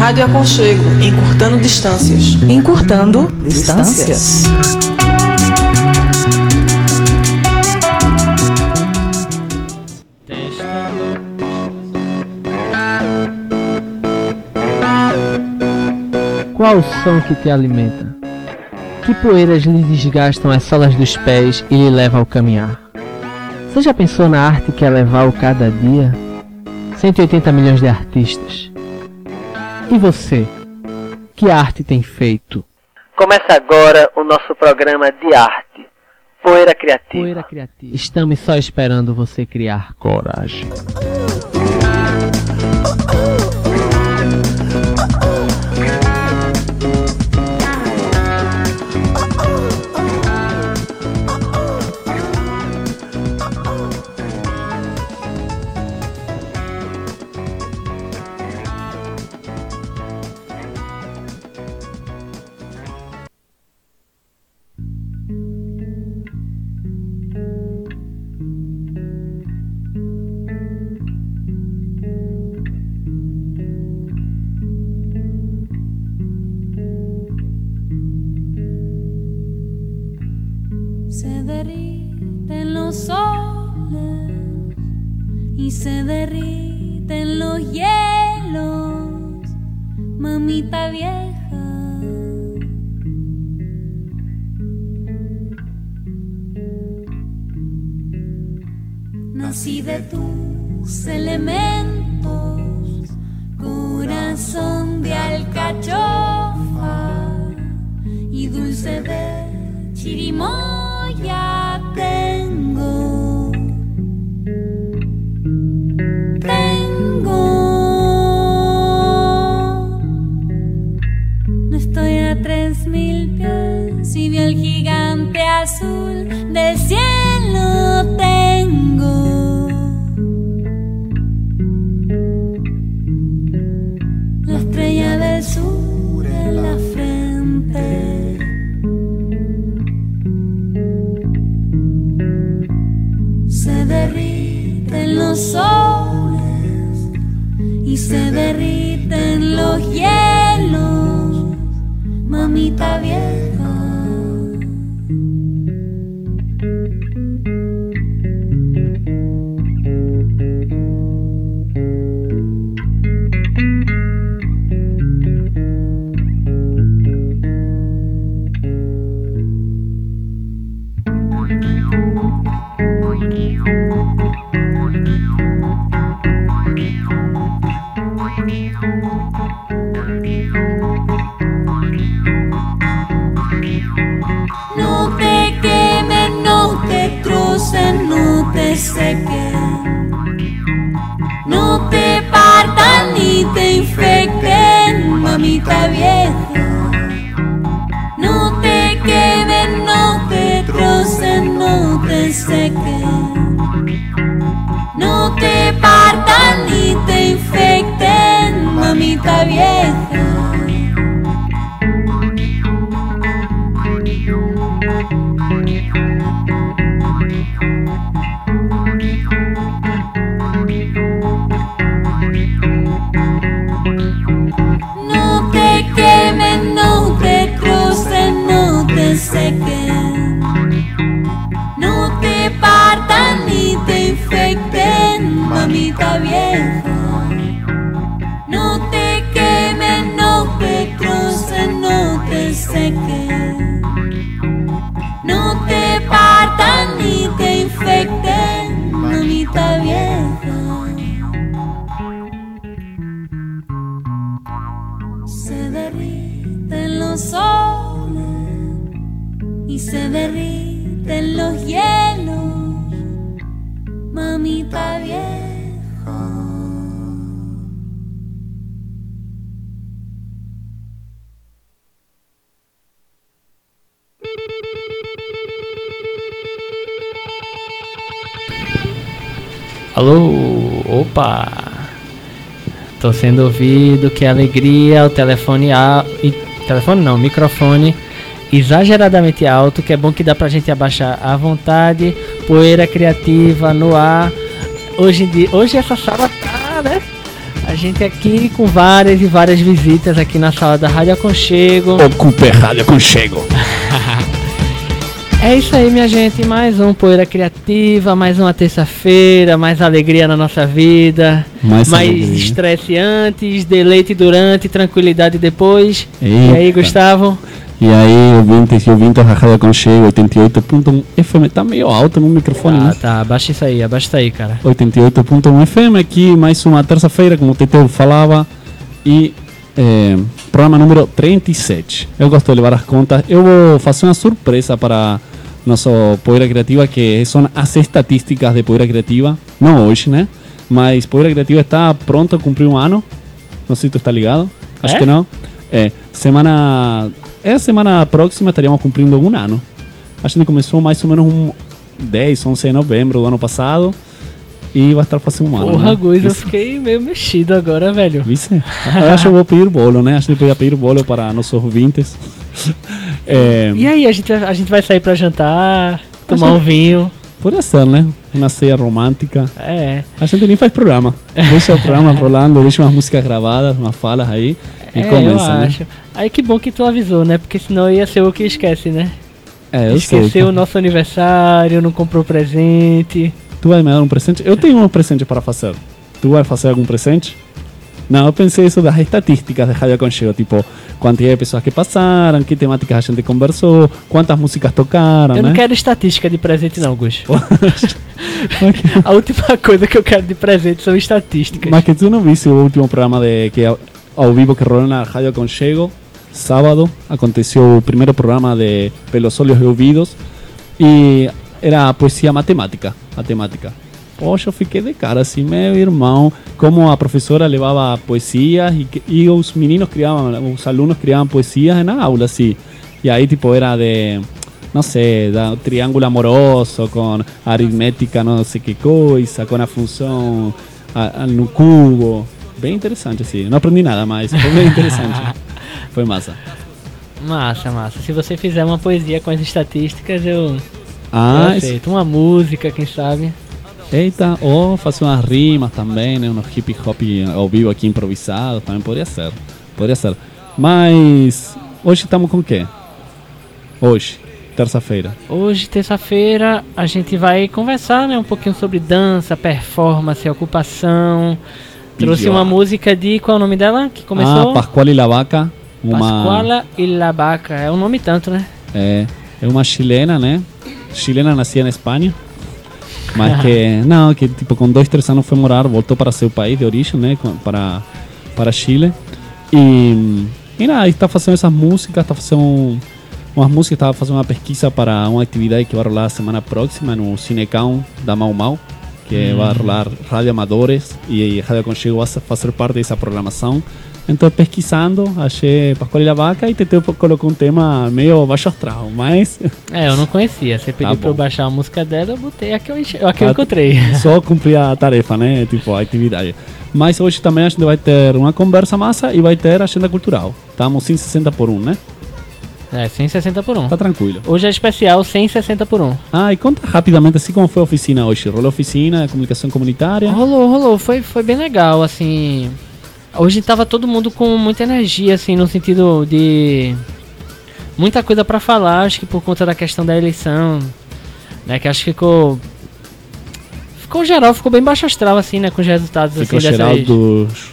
Rádio Aconchego, encurtando distâncias. Encurtando distâncias. Qual o som que te alimenta? Que poeiras lhe desgastam as solas dos pés e lhe levam ao caminhar? Você já pensou na arte que é levar o cada dia? 180 milhões de artistas. E você? Que arte tem feito? Começa agora o nosso programa de arte, Poeira Criativa. Poeira Criativa. Estamos só esperando você criar coragem. Se derriten los soles y se derriten los hielos, mamita vieja. Nací de tus elementos, corazón de alcachofa y dulce de chirimoya tengo. No estoy a 3000 pies y veo el gigante azul del cielo tengo. La estrella del sur en la frente. Se derriten los soles y se derriten los hielos, mamita vieja. No te quemen, no te trucen, no te sequen, no te partan ni te infecten, mamita vieja. No te quemen, no te trucen, no te sequen, no te partan ni te infecten, mamita vieja. No te quemen, no te crucen, no te sequen, no te partan ni te infecten, mamita vieja. No te quemen, no te crucen, no te sequen, no te partan ni te infecten, mamita vieja. Se derriten los soles y se derriten los hielos, mamita vieja. Alô, opa! Tô sendo ouvido, que alegria, o telefone telefone não, microfone exageradamente alto, que é bom que dá pra gente abaixar à vontade. Poeira Criativa no ar. Hoje essa sala tá, né? A gente aqui com várias e várias visitas aqui na sala da Rádio Aconchego. Ocupe Rádio Aconchego. É isso aí, minha gente. Mais um Poeira Criativa, mais uma terça-feira, mais alegria na nossa vida. Mais estresse antes, deleite durante, tranquilidade depois. Eita. E aí, Gustavo? E aí, ouvintes e ouvintes da Rádio Aconchego, 88.1 FM. Tá meio alto no microfone, né? Tá, abaixa isso aí, cara. 88.1 FM aqui, mais uma terça-feira, como o Teteu falava. E programa número 37. Eu gosto de levar as contas. Eu vou fazer uma surpresa para nosso Poeira Criativa, que são as estatísticas de Poeira Criativa. Não hoje, né? Mas Poeira Criativa está pronto a cumprir um ano. Não sei se tu está ligado. Acho que não. Semana próxima estaríamos cumprindo um ano. A gente começou mais ou menos 10, 11 de novembro do ano passado. E vai estar fazendo um ano. Porra, né? Guiz, eu fiquei meio mexido agora, velho. Vice? Eu acho que eu vou pedir bolo, né? Acho que eu podia pedir bolo para nossos ouvintes. E aí, a gente vai sair pra jantar, tomar um vinho. Pode ser, né? Uma ceia romântica. A gente nem faz programa. Deixa o programa rolando, deixa umas músicas gravadas, umas falas aí. E começa, eu acho. Né? Aí que bom que tu avisou, né? Porque senão ia ser o que esquece, né? Eu Esqueceu sei. o nosso aniversário, não comprou presente. Tu vai me dar um presente? Eu tenho um presente para fazer. Tu vai fazer algum presente? Não, eu pensei isso das estatísticas de Rádio Aconchego, tipo, quantidade de pessoas que passaram, que temáticas a gente conversou, quantas músicas tocaram, Eu né? não quero estatística de presente não, Gus. A última coisa que eu quero de presente são estatísticas. Mas que tu não viste o último programa ao vivo que rolou na Rádio Aconchego. Sábado aconteceu o primeiro programa de Pelos Olhos e Ouvidos e era poesia matemática. Poxa, eu fiquei de cara assim, meu irmão, como a professora levava poesias e os meninos criavam, os alunos criavam poesias na aula, assim. E aí, tipo, era de, não sei, da triângulo amoroso, com aritmética, não sei que coisa, com a função no cubo. Bem interessante, assim. Não aprendi nada, mas foi bem interessante. Foi massa. Massa. Se você fizer uma poesia com as estatísticas, eu aceito. Uma música, quem sabe. Eita, ou fazer umas rimas também, né? Uns hip hop ao vivo aqui improvisado, também poderia ser. Mas hoje estamos com o quê? Hoje, terça-feira. Hoje, terça-feira, a gente vai conversar, né? Um pouquinho sobre dança, performance, ocupação. Trouxe uma música de... Qual é o nome dela que começou? Pascuala y la Vaca. Pascuala y la Vaca. É um nome tanto, né? É uma chilena, né? Chilena nascida na Espanha. Mas que tipo com 2, 3 anos foi morar, voltou para seu país de origem, né? Para Chile. E nada, está fazendo essas músicas, está fazendo umas músicas, estava fazendo uma pesquisa para uma atividade que vai rolar a semana próxima no Cinecão da Mau Mau. Que vai rolar Rádio Amadores e Rádio Aconchego vai fazer parte dessa programação. Então, pesquisando, achei Pascuala y la Vaca e Teteu colocou um tema meio baixo astral, mas... eu não conhecia. Você pediu pra eu baixar a música dela, eu botei aqui eu encontrei. Só cumprir a tarefa, né? Tipo, a atividade. Mas hoje também a gente vai ter uma conversa massa e vai ter agenda cultural. Estamos 160 por 1, né? 160 por 1. Tá tranquilo. Hoje é especial 160 por 1. E conta rapidamente assim como foi a oficina hoje. Rolou oficina, comunicação comunitária? Rolou. Foi bem legal, assim. Hoje tava todo mundo com muita energia, assim, no sentido de muita coisa pra falar, acho que por conta da questão da eleição, né, que acho que ficou geral, ficou bem baixo astral, assim, né, com os resultados, ficou assim, geral dos...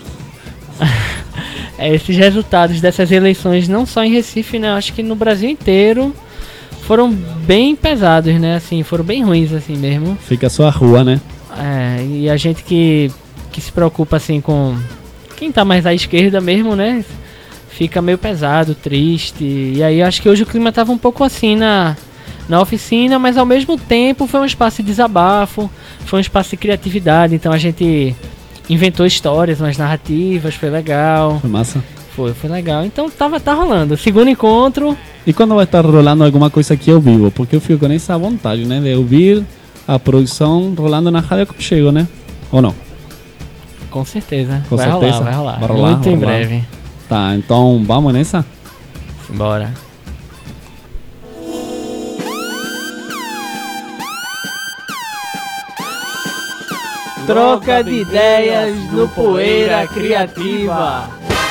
esses resultados dessas eleições, não só em Recife, né, acho que no Brasil inteiro foram bem pesados, né, assim, foram bem ruins, assim mesmo. Fica só a rua, né? E a gente que se preocupa, assim, com quem tá mais à esquerda mesmo, né, fica meio pesado, triste. E aí acho que hoje o clima tava um pouco assim na oficina, mas ao mesmo tempo foi um espaço de desabafo, foi um espaço de criatividade. Então a gente inventou histórias, umas narrativas, foi legal. Foi massa. Foi legal. Então tá rolando. Segundo encontro. E quando vai estar rolando alguma coisa aqui ao vivo? Porque eu fico com essa vontade, né, de ouvir a produção rolando na Rádio Aconchego, né? Ou não? Com certeza. Com vai certeza. rolar. Vai rolar, muito vai em rolar. breve. Tá, então vamos nessa? Bora. troca de ideias no Poeira Criativa.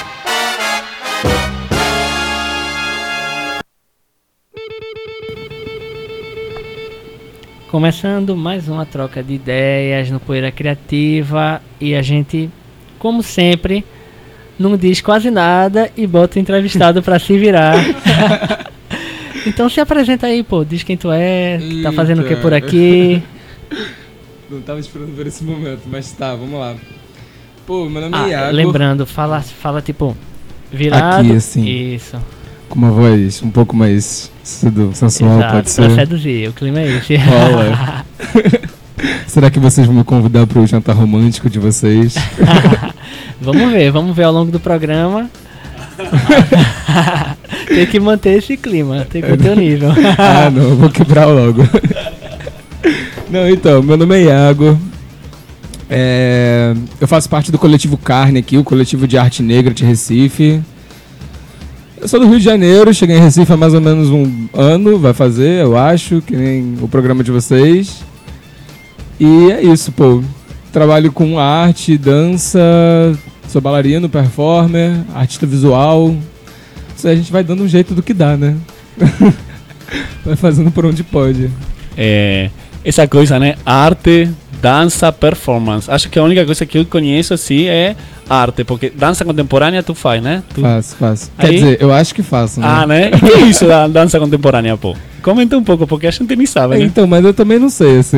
Começando mais uma troca de ideias no Poeira Criativa e a gente, como sempre, não diz quase nada e bota o entrevistado pra se virar. Então se apresenta aí, pô, diz quem tu é, tá fazendo o que por aqui. Não tava esperando ver esse momento, mas tá, vamos lá. Pô, meu nome é Iago. Lembrando, fala tipo, virado. Aqui, assim. Isso. Com uma voz um pouco mais sensual, Exato, pode ser? pra seduzir, o clima é esse. Rola. Será que vocês vão me convidar pro jantar romântico de vocês? Vamos ver ao longo do programa. Tem que manter esse clima, tem que manter o nível. Não, eu vou quebrar logo. Não, então, meu nome é Iago. Eu faço parte do coletivo Carne aqui, o coletivo de arte negra de Recife. Eu sou do Rio de Janeiro, cheguei em Recife há mais ou menos um ano, vai fazer, eu acho, que nem o programa de vocês. E é isso, pô. Trabalho com arte, dança, sou bailarino, performer, artista visual. Isso aí a gente vai dando um jeito do que dá, né? Vai fazendo por onde pode. Essa coisa, né? Arte, dança, performance. Acho que a única coisa que eu conheço assim é arte, porque dança contemporânea tu faz, né? Faço. Aí? Quer dizer, eu acho que faço, né? Ah, né? E que é isso da dança contemporânea, pô? Comenta um pouco, porque a gente nem sabe, né? Então, mas eu também não sei, assim.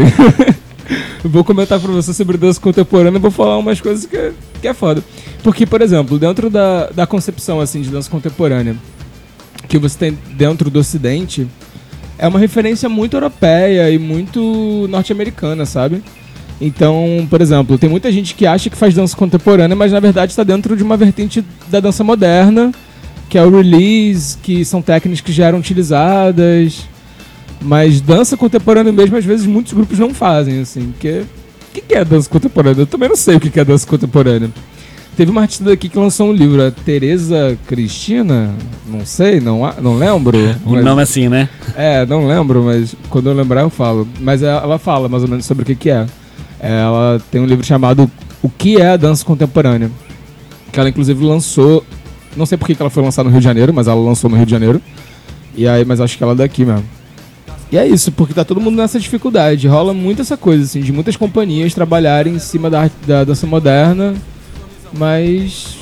Eu vou comentar pra você sobre dança contemporânea e vou falar umas coisas que é foda. Porque, por exemplo, dentro da concepção, assim, de dança contemporânea que você tem dentro do Ocidente, é uma referência muito europeia e muito norte-americana, sabe? Então, por exemplo, tem muita gente que acha que faz dança contemporânea, mas na verdade está dentro de uma vertente da dança moderna, que é o release, que são técnicas que já eram utilizadas. Mas dança contemporânea mesmo, às vezes, muitos grupos não fazem, assim. Porque o que é dança contemporânea? Eu também não sei o que é dança contemporânea. Teve uma artista daqui que lançou um livro, a Tereza Cristina, não sei, não lembro. Um nome assim, né? Não lembro, mas quando eu lembrar eu falo. Mas ela fala mais ou menos sobre o que é. Ela tem um livro chamado O que é a Dança Contemporânea, que ela inclusive lançou, não sei por que ela foi lançada no Rio de Janeiro, mas ela lançou no Rio de Janeiro. E aí, mas acho que ela é daqui mesmo. E é isso, porque tá todo mundo nessa dificuldade. Rola muito essa coisa, assim, de muitas companhias trabalharem em cima da dança moderna, mas...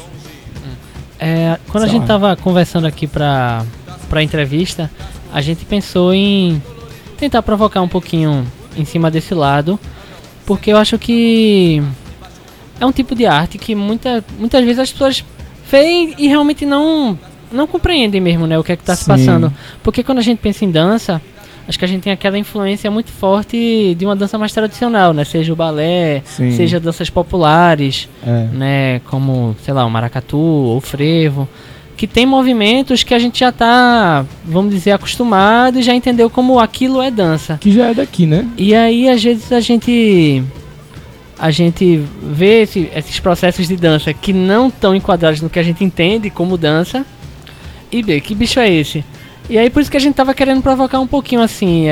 Quando a gente tava conversando aqui pra entrevista, a gente pensou em tentar provocar um pouquinho em cima desse lado, porque eu acho que é um tipo de arte que muitas vezes as pessoas veem e realmente não compreendem mesmo, né, o que é que tá se passando. Porque quando a gente pensa em dança, acho que a gente tem aquela influência muito forte de uma dança mais tradicional, né? Seja o balé, seja danças populares, né? Como, sei lá, o maracatu ou o frevo, que tem movimentos que a gente já tá, vamos dizer, acostumado e já entendeu como aquilo é dança. Que já é daqui, né? E aí, às vezes, a gente vê esses processos de dança que não estão enquadrados no que a gente entende como dança e vê, que bicho é esse? E aí por isso que a gente tava querendo provocar um pouquinho assim,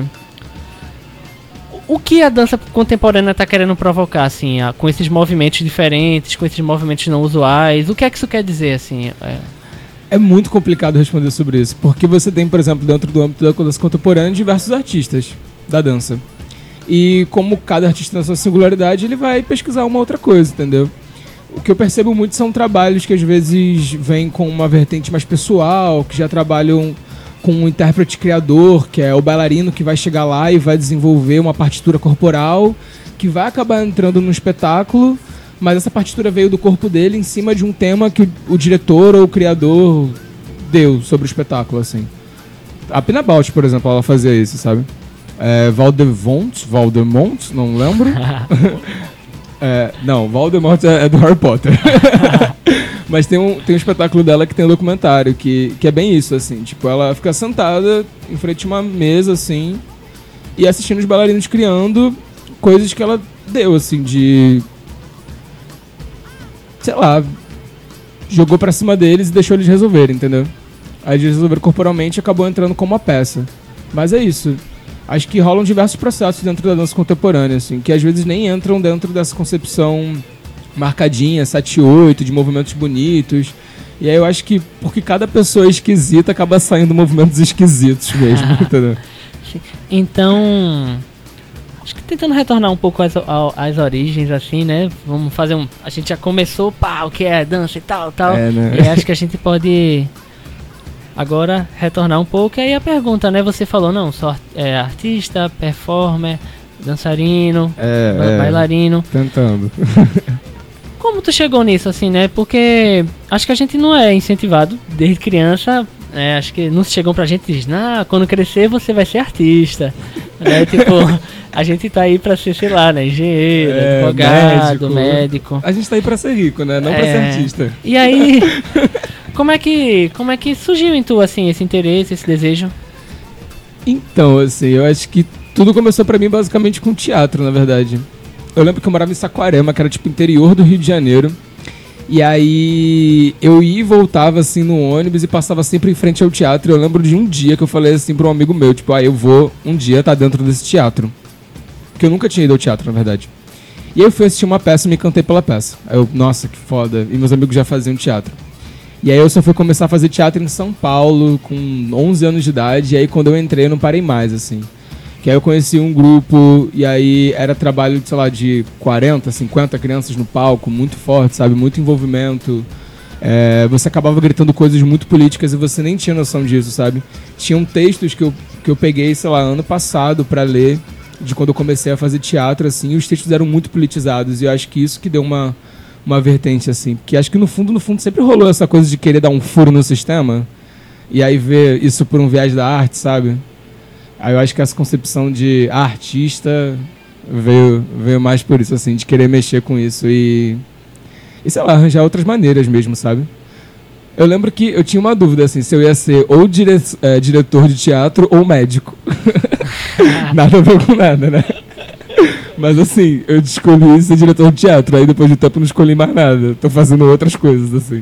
o que a dança contemporânea tá querendo provocar, assim, com esses movimentos diferentes, com esses movimentos não usuais, o que é que isso quer dizer, assim? É muito complicado responder sobre isso, porque você tem, por exemplo, dentro do âmbito da dança contemporânea, diversos artistas da dança. E como cada artista tem a sua singularidade, ele vai pesquisar uma outra coisa, entendeu? O que eu percebo muito são trabalhos que às vezes vêm com uma vertente mais pessoal, que já trabalham com um intérprete criador, que é o bailarino que vai chegar lá e vai desenvolver uma partitura corporal, que vai acabar entrando no espetáculo, mas essa partitura veio do corpo dele em cima de um tema que o diretor ou o criador deu sobre o espetáculo, assim. A Pina Bausch, por exemplo, ela fazia isso, sabe? Valdemont, não lembro. Não, Voldemort é do Harry Potter. Mas tem um espetáculo dela que tem um documentário que é bem isso, assim. Tipo, ela fica sentada em frente a uma mesa, assim, e assistindo os bailarinos criando coisas que ela deu, assim, de... sei lá, jogou pra cima deles e deixou eles resolverem, entendeu? Aí eles resolveram corporalmente e acabou entrando como uma peça. Mas é isso. acho que rolam diversos processos dentro da dança contemporânea, assim, que às vezes nem entram dentro dessa concepção marcadinha, 7/8, de movimentos bonitos. E aí eu acho que, porque cada pessoa é esquisita, acaba saindo movimentos esquisitos mesmo, entendeu? Então, acho que tentando retornar um pouco às origens, assim, né? Vamos fazer a gente já começou, o que é dança e tal. Né? E acho que a gente pode agora retornar um pouco. E aí a pergunta, né? Você falou, não, só artista, performer, dançarino, bailarino. Tentando. Como tu chegou nisso, assim, né? Porque acho que a gente não é incentivado desde criança. Acho que não chegam pra gente e dizem, quando crescer você vai ser artista. Tipo, a gente tá aí pra ser, sei lá, né? Engenheiro, advogado, médico. A gente tá aí pra ser rico, né? Não pra ser artista. E aí, como é que surgiu em tu, assim, esse interesse, esse desejo? Então, assim, eu acho que tudo começou pra mim basicamente com teatro, na verdade. Eu lembro que eu morava em Saquarema, que era tipo interior do Rio de Janeiro. E aí eu ia e voltava assim no ônibus e passava sempre em frente ao teatro. E eu lembro de um dia que eu falei assim pra um amigo meu, tipo, eu vou um dia estar dentro desse teatro. Porque eu nunca tinha ido ao teatro, na verdade. E aí eu fui assistir uma peça e me encantei pela peça. Aí eu, nossa, que foda. E meus amigos já faziam teatro. E aí eu só fui começar a fazer teatro em São Paulo com 11 anos de idade. E aí quando eu entrei eu não parei mais, assim. Que aí eu conheci um grupo e aí era trabalho, sei lá, de 40, 50 crianças no palco, muito forte, sabe? Muito envolvimento. Você acabava gritando coisas muito políticas e você nem tinha noção disso, sabe? Tinham textos que eu peguei, sei lá, ano passado pra ler, de quando eu comecei a fazer teatro, assim, e os textos eram muito politizados. E eu acho que isso que deu uma vertente, assim. Porque acho que no fundo sempre rolou essa coisa de querer dar um furo no sistema e aí ver isso por um viés da arte, sabe? Aí eu acho que essa concepção de artista veio mais por isso, assim, de querer mexer com isso e sei lá, arranjar outras maneiras mesmo, sabe? Eu lembro que eu tinha uma dúvida, assim, se eu ia ser ou diretor de teatro ou médico. Nada a ver com nada, né? Mas assim, eu escolhi ser diretor de teatro, aí depois de tempo não escolhi mais nada. Tô fazendo outras coisas, assim.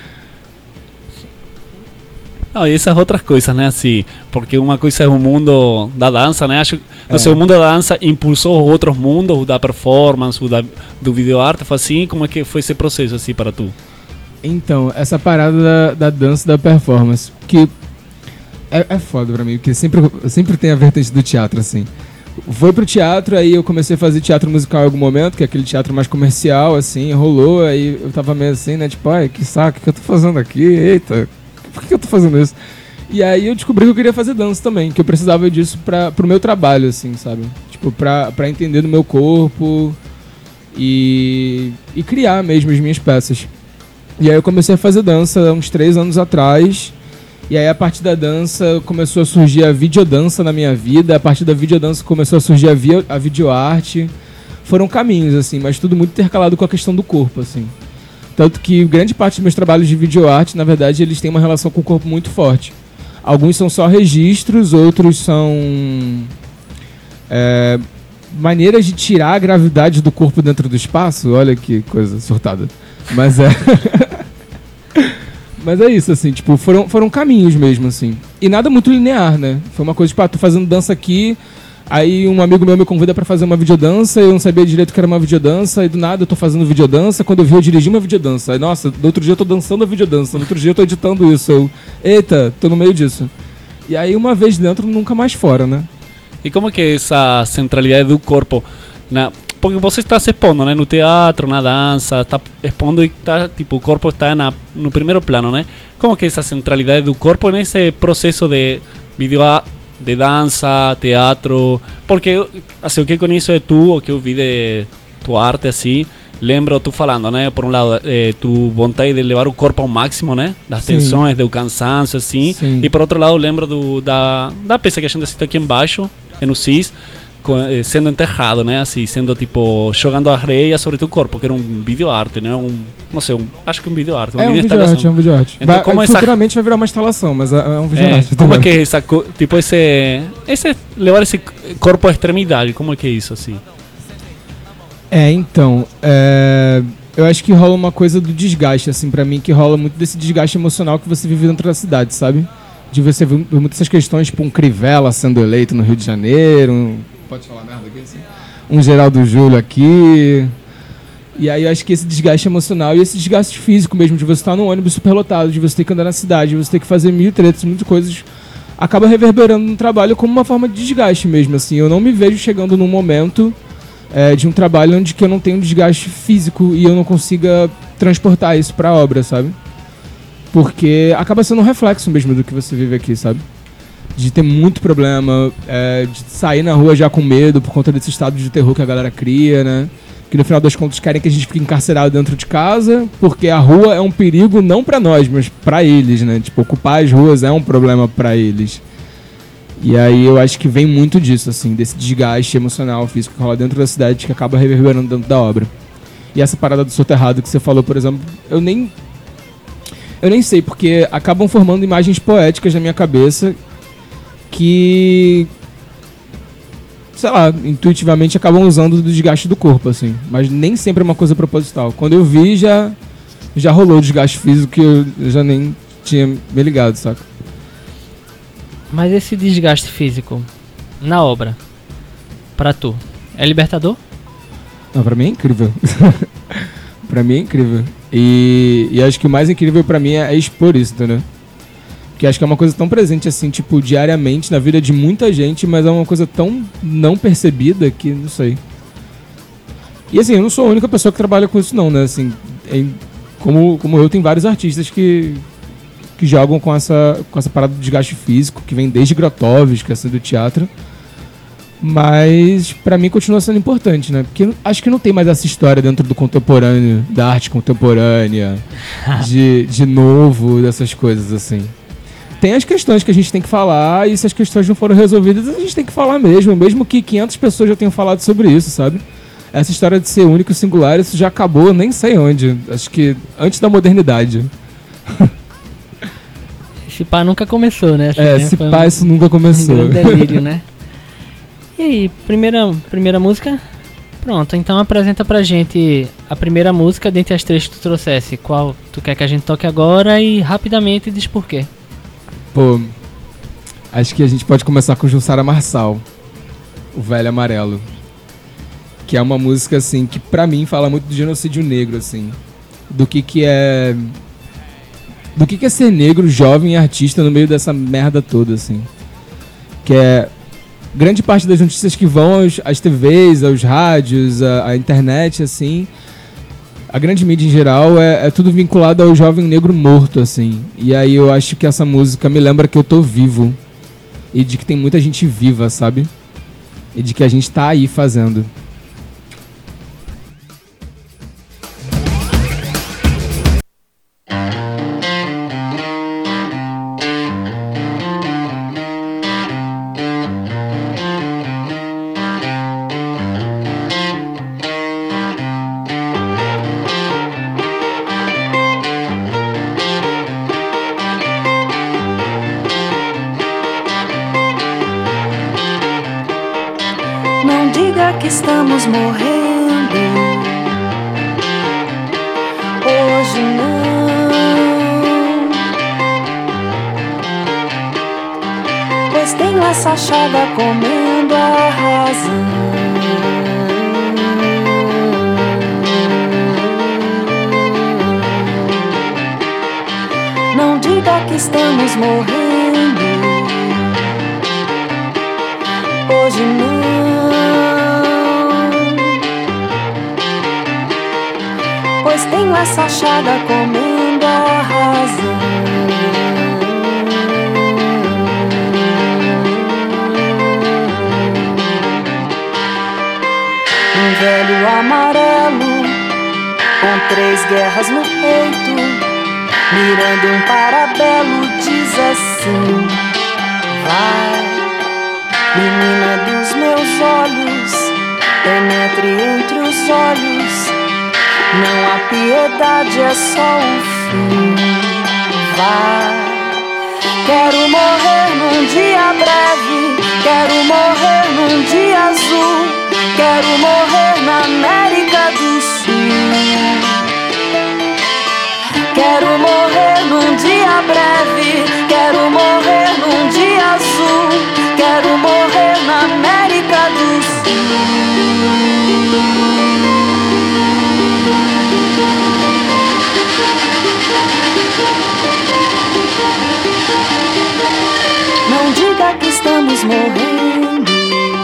Não, e essas outras coisas, né, assim, porque uma coisa é o mundo da dança, né, acho, não sei, o mundo da dança impulsou outros mundos, o da performance, do videoarte, assim, como é que foi esse processo, assim, para tu? Então, essa parada da dança e da performance, que é foda pra mim, porque sempre tem a vertente do teatro, assim. Foi pro teatro, aí eu comecei a fazer teatro musical em algum momento, que é aquele teatro mais comercial, assim, rolou, aí eu tava meio assim, né, tipo, que saco, o que eu tô fazendo aqui, eita... Por que eu tô fazendo isso? E aí eu descobri que eu queria fazer dança também, que eu precisava disso pro meu trabalho, assim, sabe? Tipo, pra entender do meu corpo e criar mesmo as minhas peças. E aí eu comecei a fazer dança uns 3 anos atrás. E aí a partir da dança começou a surgir a videodança na minha vida. A partir da videodança começou a surgir a videoarte. Foram caminhos, assim, mas tudo muito intercalado com a questão do corpo, assim. Tanto que grande parte dos meus trabalhos de videoarte, na verdade, eles têm uma relação com o corpo muito forte. Alguns são só registros, outros são maneiras de tirar a gravidade do corpo dentro do espaço. Olha que coisa surtada. Mas mas é isso, assim, tipo, foram caminhos mesmo, assim. E nada muito linear, né? Foi uma coisa, tipo, tô fazendo dança aqui, aí um amigo meu me convida pra fazer uma videodança, eu não sabia direito que era uma videodança, e do nada eu tô fazendo videodança, quando eu vi eu dirigi uma videodança. Aí, nossa, no outro dia eu tô dançando a videodança, no outro dia eu tô editando isso. Eita, tô no meio disso. E aí uma vez dentro, nunca mais fora, né? E como que é essa centralidade do corpo? Porque você está se expondo, né? No teatro, na dança, está expondo e tá, tipo, o corpo está no primeiro plano, né? Como que é essa centralidade do corpo nesse processo de vídeo, de dança, teatro? Porque assim, o que conheço de tu, o que eu vi de tua arte, assim, lembro tu falando, né? Por um lado, tu vontade de levar o corpo ao máximo, né? Das tensões, do cansaço, assim. Sim. E por outro lado, lembro da peça que a gente assiste aqui embaixo, no CIS, sendo enterrado, né? Assim, sendo tipo, jogando areia sobre teu corpo, que era um videoarte, né? Não sei, acho que um videoarte. É um videoarte. Então, como futuramente vai virar uma instalação, mas é um videoarte. Como é que é essa, tipo, levar esse corpo à extremidade, como é que é isso, assim? Então, eu acho que rola uma coisa do desgaste, assim, pra mim, que rola muito desse desgaste emocional que você vive dentro da cidade, sabe? de você ver muitas essas questões, tipo um Crivella sendo eleito no Rio de Janeiro, pode falar merda aqui, assim? Um Geraldo Júlio aqui. E aí eu acho que esse desgaste emocional e esse desgaste físico mesmo, de você estar num ônibus superlotado, de você ter que andar na cidade, de você ter que fazer mil tretas, muitas coisas, acaba reverberando no trabalho como uma forma de desgaste mesmo, assim. Eu não me vejo chegando num momento de um trabalho onde que eu não tenho desgaste físico e eu não consiga transportar isso pra obra, sabe? Porque acaba sendo um reflexo mesmo do que você vive aqui, sabe? De ter muito problema, de sair na rua já com medo por conta desse estado de terror que a galera cria, né? Que no final das contas querem que a gente fique encarcerado dentro de casa, porque a rua é um perigo não pra nós, mas pra eles, né? Tipo, ocupar as ruas é um problema pra eles. E aí eu acho que vem muito disso, assim, desse desgaste emocional, físico que rola dentro da cidade, que acaba reverberando dentro da obra. E essa parada do soterrado que você falou, por exemplo, eu nem sei, porque acabam formando imagens poéticas na minha cabeça que, sei lá, intuitivamente acabam usando do desgaste do corpo, assim. Mas nem sempre é uma coisa proposital. Quando eu vi, já rolou o desgaste físico que eu já nem tinha me ligado, saca? Mas esse desgaste físico na obra, pra tu, é libertador? Não, pra mim é incrível. Pra mim é incrível. E acho que o mais incrível pra mim é expor isso, entendeu? Porque acho que é uma coisa tão presente, assim, tipo, diariamente na vida de muita gente, mas é uma coisa tão não percebida que, não sei. E assim, eu não sou a única pessoa que trabalha com isso não, né? Assim, como eu, tem vários artistas que jogam com essa parada de desgaste físico, que vem desde Grotowski, assim, do teatro. Mas pra mim continua sendo importante, né? Porque acho que não tem mais essa história dentro do contemporâneo, da arte contemporânea, de novo, dessas coisas, assim. Tem as questões que a gente tem que falar, e se as questões não foram resolvidas, a gente tem que falar mesmo que 500 pessoas já tenham falado sobre isso, sabe? Essa história de ser único e singular, isso já acabou, nem sei onde. Acho que antes da modernidade. Esse pá nunca começou, né? Esse pá isso nunca começou. Um grande delírio, né? E aí, primeira música? Pronto, então apresenta pra gente a primeira música dentre as três que tu trouxesse. Qual tu quer que a gente toque agora e rapidamente diz por quê. Pô, acho que a gente pode começar com Jussara Marçal, O Velho Amarelo. Que é uma música, assim, que pra mim fala muito do genocídio negro, assim. Do que é ser negro, jovem e artista no meio dessa merda toda, assim. Que é grande parte das notícias que vão às TVs, aos rádios, à internet, assim, a grande mídia em geral é tudo vinculado ao jovem negro morto, assim. E aí eu acho que essa música me lembra que eu tô vivo. E de que tem muita gente viva, sabe? E de que a gente tá aí fazendo. Não diga que estamos morrendo. Hoje não, pois tenho essa chaga comendo a razão. Não diga que estamos morrendo. Hoje não, pois tenho essa chaga comendo a razão. Um velho amarelo com 3 guerras no peito, mirando um parabelo, diz assim: vai, menina dos meus olhos, penetre entre os olhos. Não há piedade, é só o fim. Vai. Quero morrer num dia breve, quero morrer num dia azul, quero morrer na América do Sul. Quero morrer num dia breve, quero morrer morrendo.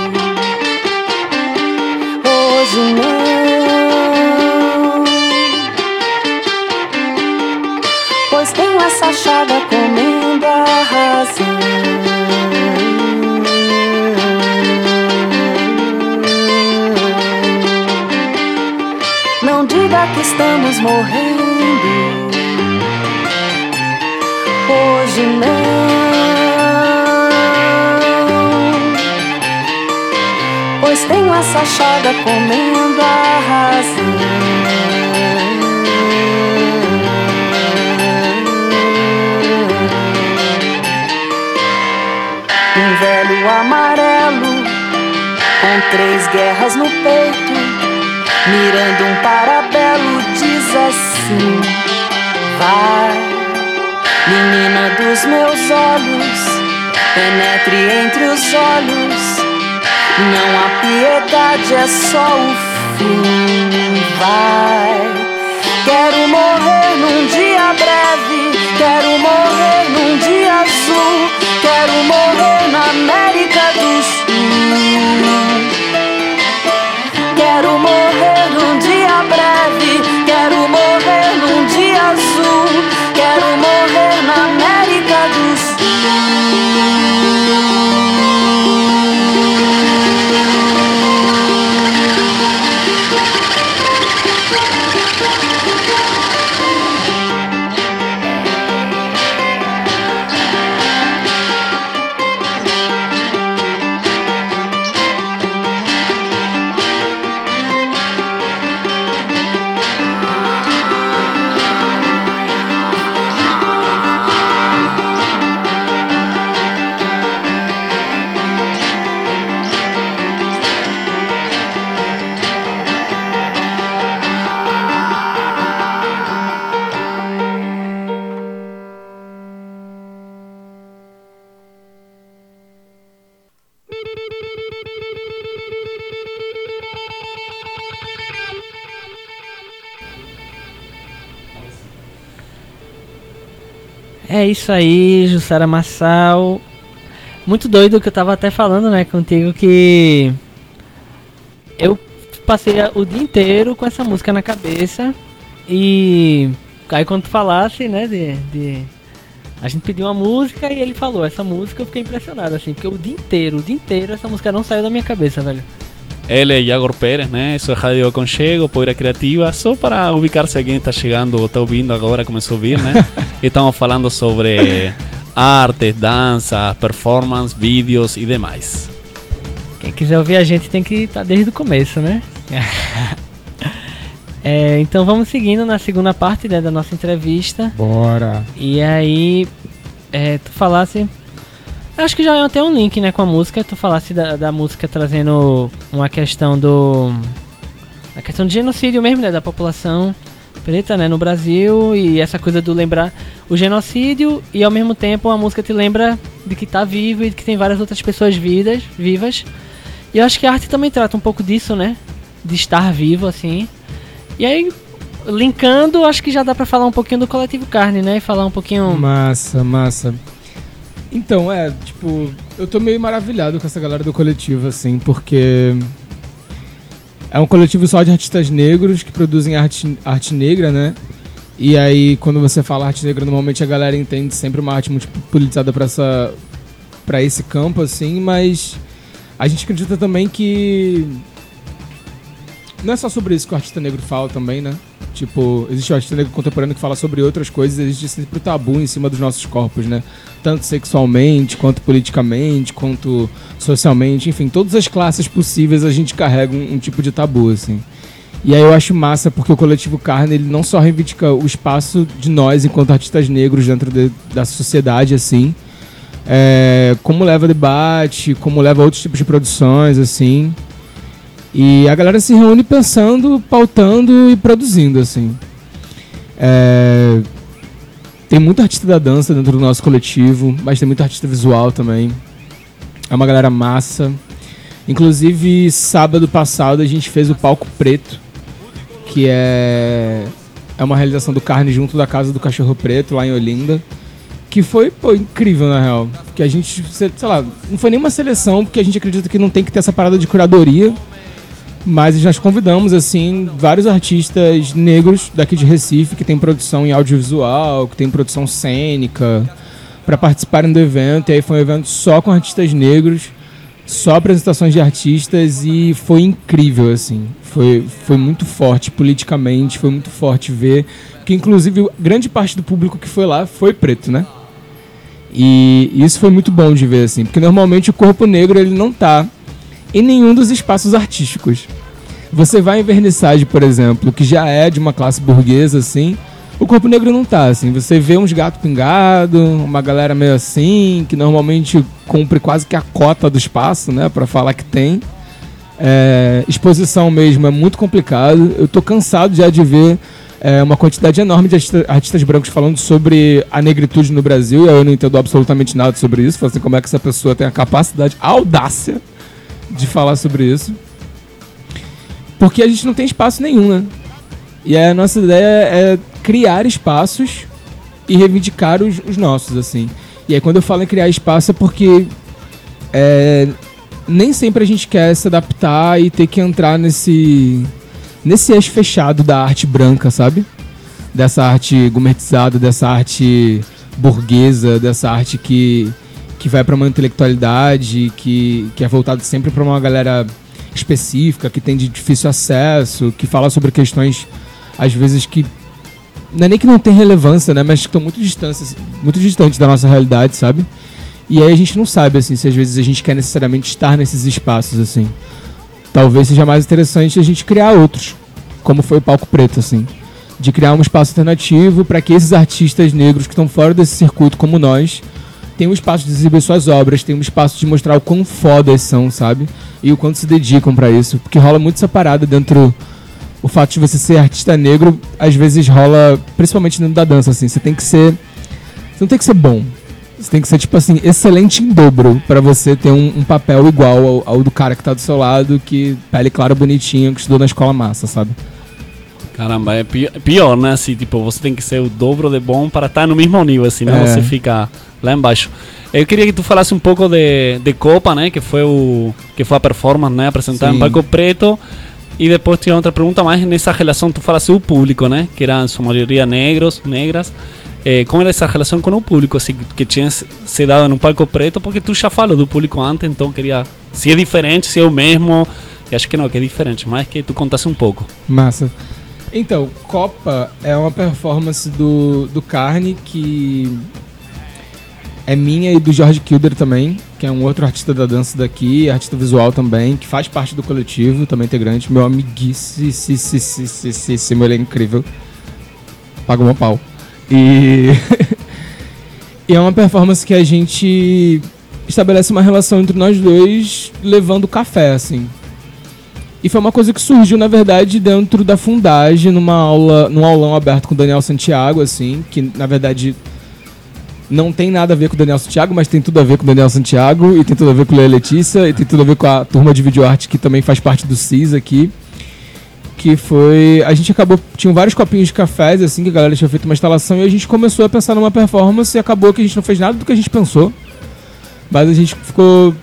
Hoje não, pois tenho essa chaga comendo a razão. Não diga que estamos morrendo. Hoje não, pois tenho essa chaga comendo a razão. Um velho amarelo com 3 guerras no peito, mirando um parabelo, diz assim: vai, menina dos meus olhos, penetre entre os olhos. Não há piedade, é só o fim. Vai, quero morrer num dia breve, quero morrer num dia azul, quero morrer na América do Sul. Quero morrer num dia breve, quero morrer num dia azul, quero morrer na América do Sul. É isso aí, Jussara Marçal. Muito doido que eu tava até falando, né, contigo, que eu passei o dia inteiro com essa música na cabeça. E aí quando tu falasse, né, a gente pediu uma música e ele falou essa música, eu fiquei impressionado, assim, porque o dia inteiro essa música não saiu da minha cabeça, velho. Ele é Iagor Pérez, né? Isso é Rádio Aconchego, Poeira Criativa. Só para ubicar se alguém está chegando ou está ouvindo agora, começou a ouvir, né? Estamos falando sobre arte, dança, performance, vídeos e demais. Quem quiser ouvir a gente tem que estar desde o começo, né? Então vamos seguindo na segunda parte, né, da nossa entrevista. Bora! E aí, tu falasse... Acho que já é até um link, né, com a música. Tu falasse da música trazendo uma questão a questão de genocídio mesmo, né, da população preta, né, no Brasil. E essa coisa do lembrar o genocídio e ao mesmo tempo a música te lembra de que tá vivo e de que tem várias outras pessoas vivas. E eu acho que a arte também trata um pouco disso, né, de estar vivo, assim. E aí, linkando, acho que já dá pra falar um pouquinho do Coletivo Carne, né, e falar um pouquinho... Massa. Então, eu tô meio maravilhado com essa galera do coletivo, assim, porque é um coletivo só de artistas negros que produzem arte negra, né? E aí, quando você fala arte negra, normalmente a galera entende sempre uma arte muito politizada pra esse campo, assim, mas a gente acredita também que não é só sobre isso que o artista negro fala também, né? Tipo, existe o artista negro contemporâneo que fala sobre outras coisas, existe sempre o tabu em cima dos nossos corpos, né? Tanto sexualmente, quanto politicamente, quanto socialmente, enfim, todas as classes possíveis a gente carrega um tipo de tabu, assim. E aí eu acho massa porque o Coletivo Carne, ele não só reivindica o espaço de nós enquanto artistas negros dentro da sociedade, assim, como leva debate, como leva outros tipos de produções, assim. E a galera se reúne pensando, pautando e produzindo, assim. Tem muito artista da dança dentro do nosso coletivo, mas tem muito artista visual também. É uma galera massa. Inclusive, sábado passado a gente fez o Palco Preto, que é uma realização do Carne junto da Casa do Cachorro Preto, lá em Olinda. Que foi, incrível, na real. Que a gente, sei lá, não foi nenhuma seleção, porque a gente acredita que não tem que ter essa parada de curadoria. Mas nós convidamos, assim, vários artistas negros daqui de Recife, que tem produção em audiovisual, que tem produção cênica, para participarem do evento. E aí foi um evento só com artistas negros, só apresentações de artistas, e foi incrível, assim. Foi muito forte politicamente, foi muito forte ver que, inclusive, grande parte do público que foi lá foi preto, né? E isso foi muito bom de ver, assim, porque normalmente o corpo negro ele não tá em nenhum dos espaços artísticos. Você vai em vernissage, por exemplo, que já é de uma classe burguesa, assim, o corpo negro não tá, assim. Você vê uns gatos pingados, uma galera meio assim, que normalmente cumpre quase que a cota do espaço, né, pra falar que tem. Exposição mesmo é muito complicado. Eu tô cansado já de ver uma quantidade enorme de artistas brancos falando sobre a negritude no Brasil, e eu não entendo absolutamente nada sobre isso. Assim, como é que essa pessoa tem a capacidade, a audácia de falar sobre isso? Porque a gente não tem espaço nenhum, né? E a nossa ideia é criar espaços e reivindicar os nossos, assim. E aí quando eu falo em criar espaço é porque nem sempre a gente quer se adaptar e ter que entrar nesse eixo fechado da arte branca, sabe? Dessa arte gourmetizada, dessa arte burguesa, dessa arte que vai para uma intelectualidade, que é voltado sempre para uma galera específica, que tem de difícil acesso, que fala sobre questões, às vezes, que não é nem que não tem relevância, né? Mas que estão muito distantes da nossa realidade, sabe? E aí a gente não sabe, assim, se às vezes a gente quer necessariamente estar nesses espaços, assim. Talvez seja mais interessante a gente criar outros, como foi o Palco Preto, assim. De criar um espaço alternativo para que esses artistas negros que estão fora desse circuito, como nós, tenham um espaço de exibir suas obras, tenham um espaço de mostrar o quão fodas são, sabe? E o quanto se dedicam para isso. Porque rola muito essa parada dentro... O fato de você ser artista negro, às vezes rola, principalmente dentro da dança, assim. Você tem que ser... Você não tem que ser bom. Você tem que ser, tipo assim, excelente em dobro pra você ter um papel igual ao do cara que tá do seu lado, que pele clara, bonitinha, que estudou na escola massa, sabe? Caramba, é pior, né? Assim, tipo, você tem que ser o dobro de bom para estar no mesmo nível, assim, né? Você fica lá embaixo. Eu queria que tu falasse um pouco de Copa, né? Que foi a performance, né? Apresentada em Palco Preto. E depois tinha outra pergunta mais nessa relação, tu falasse o público, né? Que eram, em sua maioria, negras. Como era essa relação com o público, assim, que tinha se dado no Palco Preto? Porque tu já falou do público antes, então queria... Se é diferente, se é o mesmo... Eu acho que não, que é diferente, mas que tu contasse um pouco. Massa. Então, Copa é uma performance do Carne, que é minha e do Jorge Kilder também, que é um outro artista da dança daqui, artista visual também, que faz parte do coletivo, também integrante, meu amiguíssimo, ele é incrível. Paga uma pau. E é uma performance que a gente estabelece uma relação entre nós dois levando café, assim. E foi uma coisa que surgiu, na verdade, dentro da Fundagem, num aulão aberto com o Daniel Santiago, assim, que, na verdade, não tem nada a ver com o Daniel Santiago, mas tem tudo a ver com o Daniel Santiago, e tem tudo a ver com o Leia Letícia, e tem tudo a ver com a turma de videoarte, que também faz parte do CIS aqui. Que foi... A gente acabou... Tinham vários copinhos de cafés, assim, que a galera tinha feito uma instalação, e a gente começou a pensar numa performance, e acabou que a gente não fez nada do que a gente pensou. Mas a gente ficou